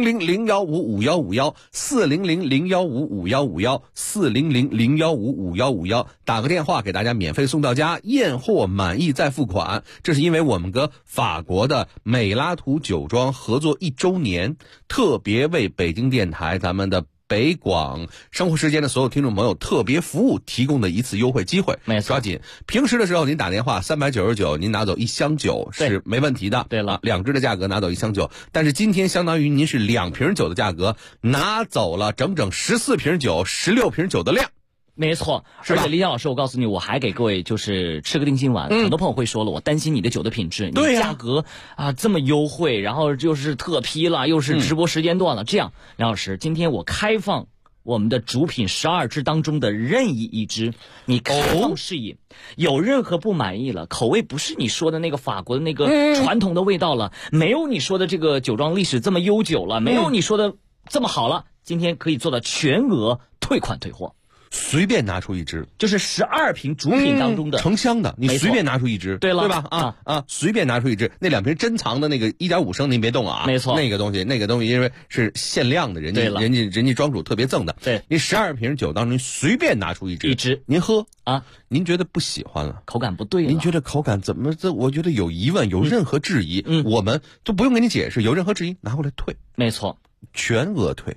，400-015-5151，400-015-5151，400-015-5151，打个电话给大家免费送到家，验货满意再付款。这是因为我们跟法国的美拉图酒庄合作1周年，特别为北京电台咱们的北广生活时间的所有听众朋友特别服务提供的一次优惠机会， 没错， 抓紧。平时的时候您打电话399，您拿走1箱酒是没问题的。 对了 ，2支的价格拿走1箱酒，但是今天相当于您是2瓶酒的价格拿走了整整14瓶酒、16瓶酒的量。 没错，而且李想老师，我告诉你，我还给各位就是吃个定心丸。很多朋友会说了，我担心你的酒的品质，你价格这么优惠，然后又是特批了，又是直播时间段了，这样，梁老师，今天我开放我们的主品12支当中的任意1支，你开放试饮，有任何不满意了，口味不是你说的那个法国的那个传统的味道了，没有你说的这个酒庄历史这么悠久了，没有你说的这么好了，今天可以做到全额退款退货。 随便拿出1支， 就是12瓶主品当中的成箱的，你随便拿出1支， 对了， 对吧？随便拿出1支，那2瓶珍藏的那个1.5升您别动啊， 没错， 那个东西因为是限量的，人家庄主特别赠的， 对， 你12瓶酒当中随便拿出1支，您喝啊， 您觉得不喜欢了， 口感不对了， 您觉得口感怎么我觉得有疑问，有任何质疑，我们都不用跟你解释，有任何质疑拿过来退， 没错。 全额退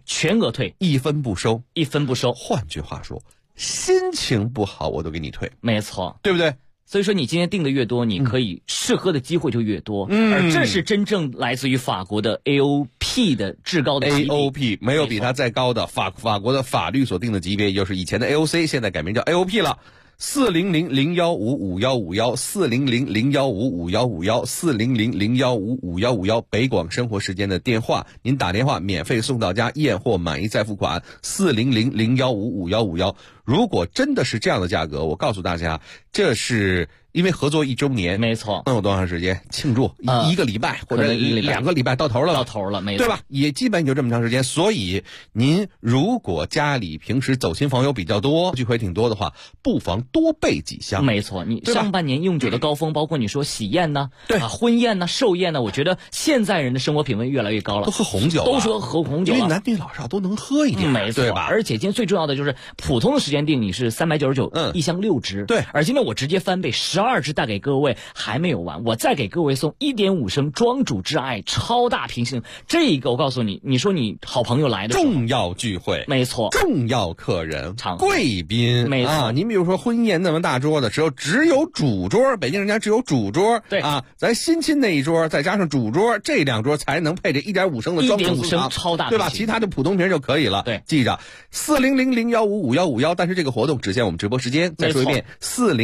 ，1分不收。 换句话说，心情不好我都给你退， 没错， 对不对？ 所以说你今天订的越多，你可以试喝的机会就越多，而这是真正来自于法国的 AOP 的至高的级别 AOP， 没有比它再高的，法国的法律所定的级别，也就是以前的 AOC， 现在改名叫 AOP 了。400-015-5151，400-015-5151，400-015-5151，北广生活时间的电话，您打电话免费送到家，验货满意再付款。400-015-5151，如果真的是这样的价格，我告诉大家，这是因为合作1周年， 没错， 能有多长时间庆祝？一个礼拜或者2个礼拜到头了， 到头了，没错， 对吧？也基本就这么长时间。所以您如果家里平时走亲访友比较多，聚会挺多的话，不妨多备几箱。 没错，你上半年用酒的高峰，包括你说喜宴呢，对啊，婚宴呢，寿宴呢，我觉得现在人的生活品味越来越高了， 都喝红酒， 都说喝红酒， 因为男女老少都能喝一点， 没错， 对吧？ 而且今天最重要的就是普通的时间定你是399，一箱6支， 对。 而今天我直接翻倍12支带给各位，还没有完，我再给各位送1.5升庄主挚爱超大瓶性，这个我告诉你，你说你好朋友来的重要聚会， 没错， 重要客人，贵宾， 没错啊。您比如说婚宴那么大桌的时候，只有主桌，北京人家只有主桌， 对啊，咱新亲那一桌再加上主桌，这2桌才能配这1.5升的庄主 1.5升超大瓶， 对吧？其他的普通瓶就可以了。 对， 记着40001555151，但是这个活动只限我们直播时间。再说一遍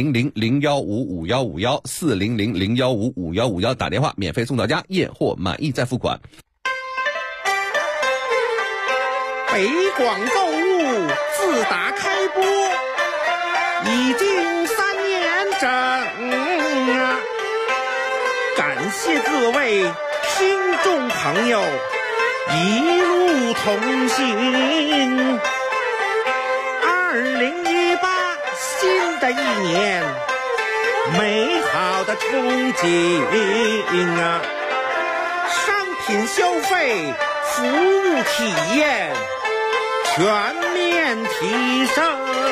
，40001555151，400015551，打电话免费送到家，验货满意再付款。 北广购物自打开播已经3年整啊！感谢各位听众朋友一路同行。2018新的一年，美好的憧憬啊！商品消费，服务体验全面提升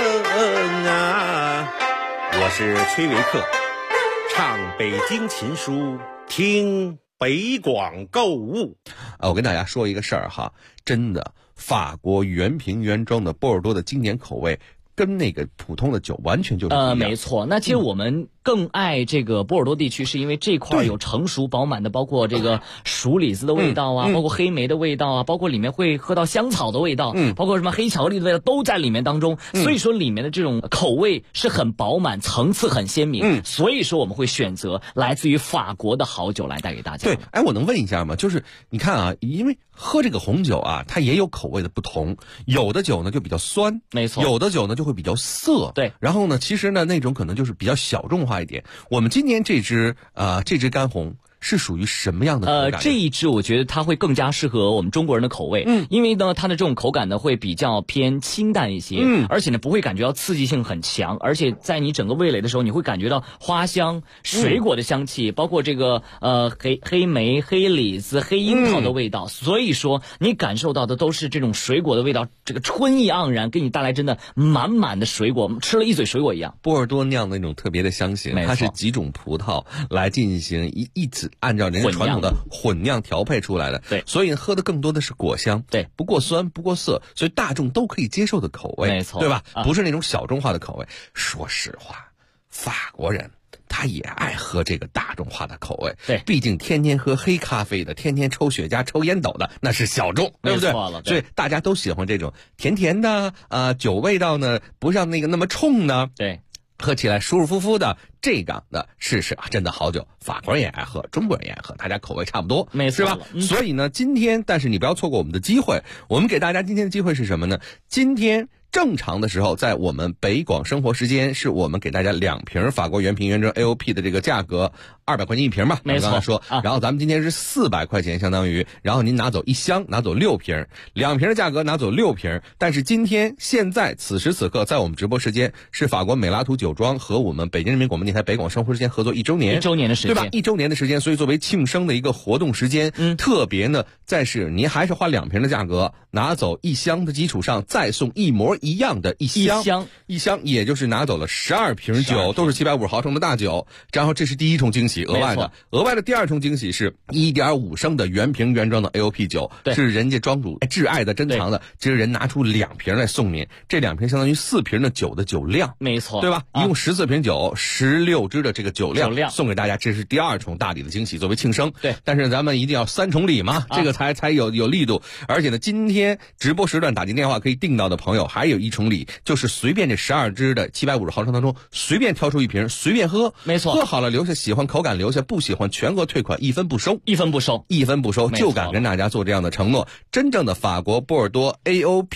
啊！我是崔维克，唱北京琴书，听北广购物。 我跟大家说一个事儿哈，真的，法国原瓶原装的波尔多的经典口味，跟那个普通的酒完全就是不一样。 没错。那其实我们更爱这个波尔多地区，是因为这块有成熟饱满的，包括这个熟李子的味道啊，包括黑莓的味道啊，包括里面会喝到香草的味道，包括什么黑巧克力的味道都在里面当中。所以说里面的这种口味是很饱满，层次很鲜明。所以说我们会选择来自于法国的好酒来带给大家。 对，哎，我能问一下吗？就是你看啊，因为喝这个红酒啊，它也有口味的不同，有的酒呢就比较酸， 没错， 有的酒呢就会比较涩， 对。 然后呢，其实呢那种可能就是比较小众化一点。我们今年这支干红是属于什么样的口感？ 这一支我觉得它会更加适合我们中国人的口味，因为呢它的这种口感呢会比较偏清淡一些，而且呢不会感觉到刺激性很强，而且在你整个味蕾的时候，你会感觉到花香、水果的香气，包括这个黑莓、黑李子、黑樱桃的味道，所以说你感受到的都是这种水果的味道，这个春意盎然，给你带来真的满满的水果，吃了一嘴水果一样。 波尔多酿的那种特别的香型，它是几种葡萄来进行一直按照人家传统的混酿调配出来的， 对， 所以喝的更多的是果香， 对， 不过酸不过涩，所以大众都可以接受的口味， 没错， 对吧？不是那种小众化的口味。说实话，法国人他也爱喝这个大众化的口味， 对， 毕竟天天喝黑咖啡的，天天抽雪茄、抽烟斗的，那是小众，对不对？所以大家都喜欢这种甜甜的酒味道呢，不像那个那么冲呢， 对。 喝起来舒舒服服的，这个的是真的好酒，法国人也爱喝，中国人也爱喝，大家口味差不多， 没错， 是吧？所以呢，今天，但是你不要错过我们的机会，我们给大家今天的机会是什么呢？今天正常的时候，在我们北广生活时间，是我们给大家2瓶法国原瓶原装 AOP 的这个价格，200块钱1瓶吧， 没错。 刚才说，然后咱们今天是400块钱，相当于，然后您拿走1箱，拿走6瓶，2瓶的价格拿走6瓶。但是今天现在此时此刻，在我们直播时间是法国美拉图酒庄和我们北京人民广播电台北广生活时间合作1周年，1 周年的时间， 对吧？1周年的时间，所以作为庆生的一个活动时间，特别呢，再是您还是花2瓶的价格，拿走1箱的基础上，再送一模一样的1箱，也就是拿走了12瓶酒，都是750毫升的大酒。然后这是第一重惊喜，额外的第2重惊喜是1.5升的原瓶原装的 AOP 酒，是人家庄主挚爱的珍藏的，这个人拿出2瓶来送您，这2瓶相当于4瓶的酒的酒量， 没错， 对吧？一共14瓶酒，16支的这个酒量送给大家，这是第2重大礼的惊喜，作为庆生。 对， 但是咱们一定要3重礼嘛，这个才有力度。而且呢，今天直播时段打进电话可以订到的朋友，还有1重礼，就是随便这12支的750毫升当中，随便挑出1瓶，随便喝， 没错， 喝好了留下，喜欢口感留下，不喜欢全额退款，1分不收 ，1分不收， 就敢跟大家做这样的承诺。真正的法国波尔多 AOP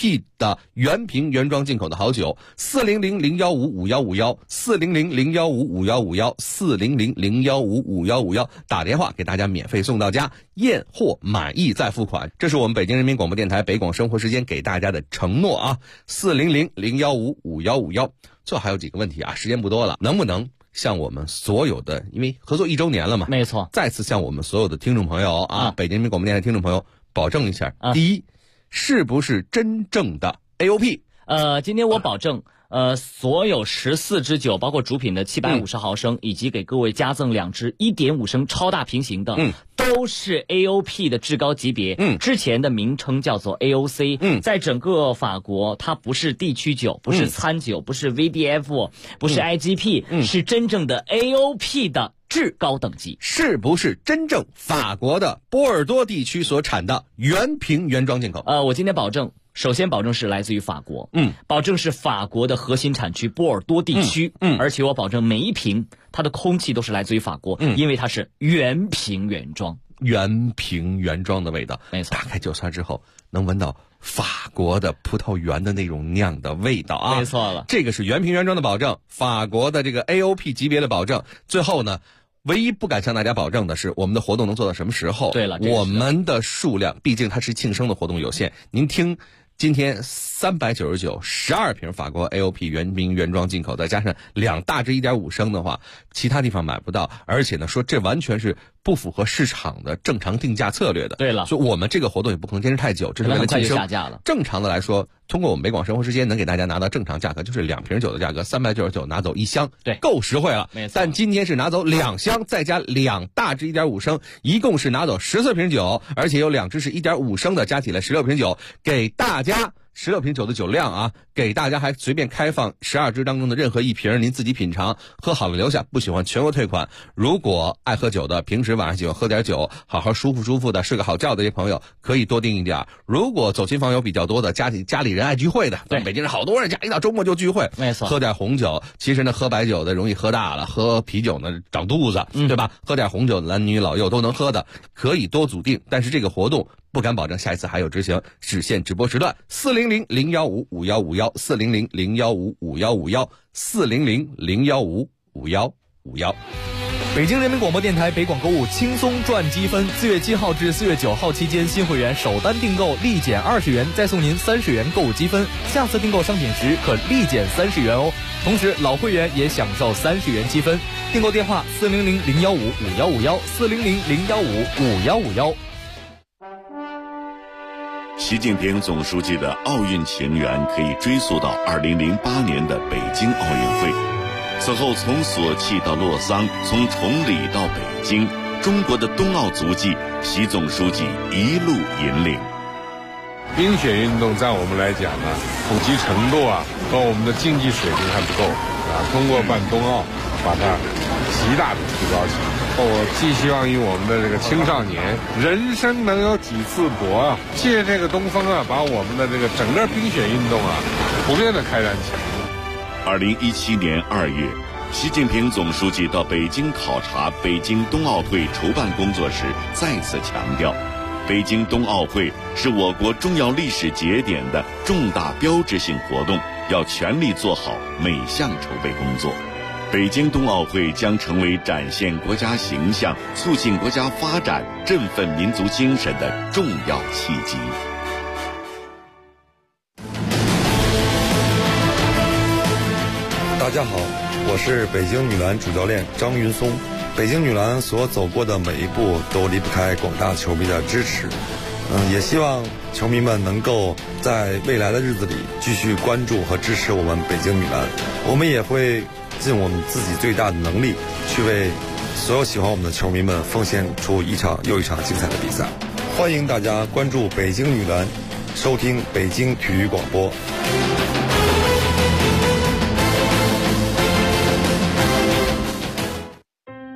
的原瓶原装进口的好酒，400-015-5151，400-015-5151，400-015-5151，打电话给大家免费送到家，验货满意再付款。这是我们北京人民广播电台北广生活时间给大家的承诺啊，400-015-5151。最后还有几个问题啊，时间不多了，能不能向我们所有的，因为合作1周年了嘛， 没错， 再次向我们所有的听众朋友啊，北京人民广播电台听众朋友保证一下，第一，是不是真正的 AOP？ 今天我保证，所有14支酒，包括主品的750毫升，以及给各位加赠2支1.5升超大瓶型的，都是 AOP 的至高级别。之前的名称叫做 AOC。在整个法国，它不是地区酒，不是餐酒，不是 VDF，不是 IGP，是真正的 AOP 的至高等级。 是不是真正法国的波尔多地区所产的原瓶原装进口？ 我今天保证。首先保证是来自于法国，保证是法国的核心产区波尔多地区，而且我保证每一瓶它的空气都是来自于法国，因为它是原瓶原装， 原瓶原装的味道， 没错。 打开酒塞之后，能闻到法国的葡萄园的那种酿的味道啊， 没错了。 这个是原瓶原装的保证，法国的这个 AOP 级别的保证。最后呢，唯一不敢向大家保证的是，我们的活动能做到什么时候？ 对了， 我们的数量，毕竟它是庆生的活动有限。您听，今天399 12瓶法国 AOP 原瓶原装进口，再加上2大支1.5升的话，其他地方买不到。而且呢，说这完全是不符合市场的正常定价策略的。 对了， 所以我们这个活动也不可能坚持太久，这是为了庆生。 下架了。 正常的来说，通过我们北广生活时间能给大家拿到正常价格，就是2瓶酒的价格，399拿走1箱， 对， 够实惠了。 没错。 但今天是拿走2箱，再加2大支1.5升，一共是拿走14瓶酒，而且有2支是1.5升的，加起来16瓶酒，给大家。16瓶酒的酒量啊，给大家还随便开放12支当中的任何一瓶，您自己品尝，喝好了留下，不喜欢全额退款。如果爱喝酒的，平时晚上喜欢喝点酒，好好舒服的睡个好觉的这些朋友，可以多订一点。如果走亲访友比较多的，家里人爱聚会的，对，北京人好多人家一到周末就聚会， 没错， 喝点红酒。其实呢，喝白酒的容易喝大了，喝啤酒呢长肚子，对吧？喝点红酒，男女老幼都能喝的，可以多组订。但是这个活动不敢保证下一次还有执行，只限直播时段，400-015-5151，400-015-5151，400-015-5151。 北京人民广播电台北广购物轻松赚积分，4月7号至4月9号期间，新会员首单订购立减20元，再送您30元购物积分，下次订购商品时可立减30元哦。同时，老会员也享受30元积分。订购电话400-015-5151，400-015-5151。 习近平总书记的奥运情缘可以追溯到2008年的北京奥运会。此后从索契到洛桑，从崇礼到北京，中国的冬奥足迹，习总书记一路引领。 冰雪运动在我们来讲呢，普及程度和我们的竞技水平还不够通过办冬奥，把它极大的提高起来。我寄希望于我们的这个青少年，人生能有几次搏借这个东风把我们的这个整个冰雪运动普遍的开展起来。 2017年2月，习近平总书记到北京考察北京冬奥会筹办工作时，再次强调，北京冬奥会是我国重要历史节点的重大标志性活动，要全力做好每项筹备工作。北京冬奥会将成为展现国家形象、促进国家发展、振奋民族精神的重要契机。 大家好，我是北京女篮主教练张云松。北京女篮所走过的每一步都离不开广大球迷的支持。也希望球迷们能够在未来的日子里继续关注和支持我们北京女篮。我们也会尽我们自己最大的能力，去为所有喜欢我们的球迷们奉献出一场又一场精彩的比赛。欢迎大家关注北京女篮，收听北京体育广播。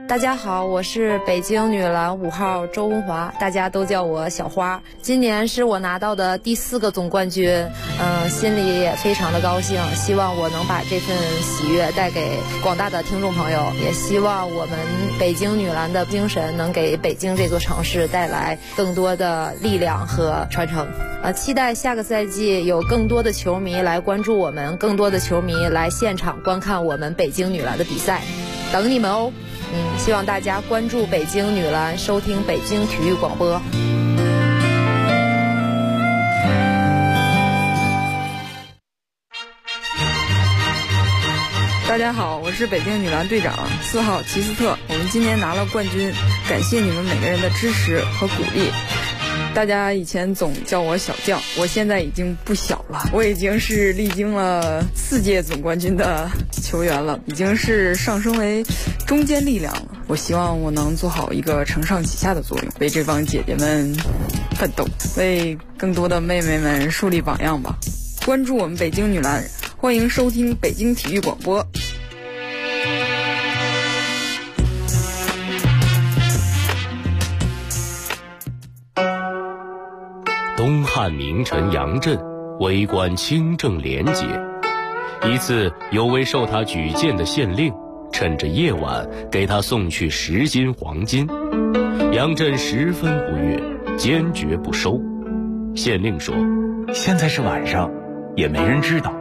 大家好，我是北京女篮5号周文华，大家都叫我小花。今年是我拿到的第4个总冠军，心里也非常的高兴，希望我能把这份喜悦带给广大的听众朋友，也希望我们北京女篮的精神能给北京这座城市带来更多的力量和传承。期待下个赛季有更多的球迷来关注我们，更多的球迷来现场观看我们北京女篮的比赛，等你们哦。希望大家关注北京女篮，收听北京体育广播。 大家好，我是北京女篮队长4号齐斯特，我们今年拿了冠军，感谢你们每个人的支持和鼓励。大家以前总叫我小将，我现在已经不小了，我已经是历经了4届总冠军的球员了，已经是上升为中坚力量了。我希望我能做好一个承上启下的作用，为这帮姐姐们奋斗，为更多的妹妹们树立榜样吧。关注我们北京女篮，欢迎收听北京体育广播。 东汉名臣杨震为官清正廉洁，一次有位受他举荐的县令趁着夜晚给他送去10斤黄金，杨震十分不悦，坚决不收。县令说： 现在是晚上，也没人知道，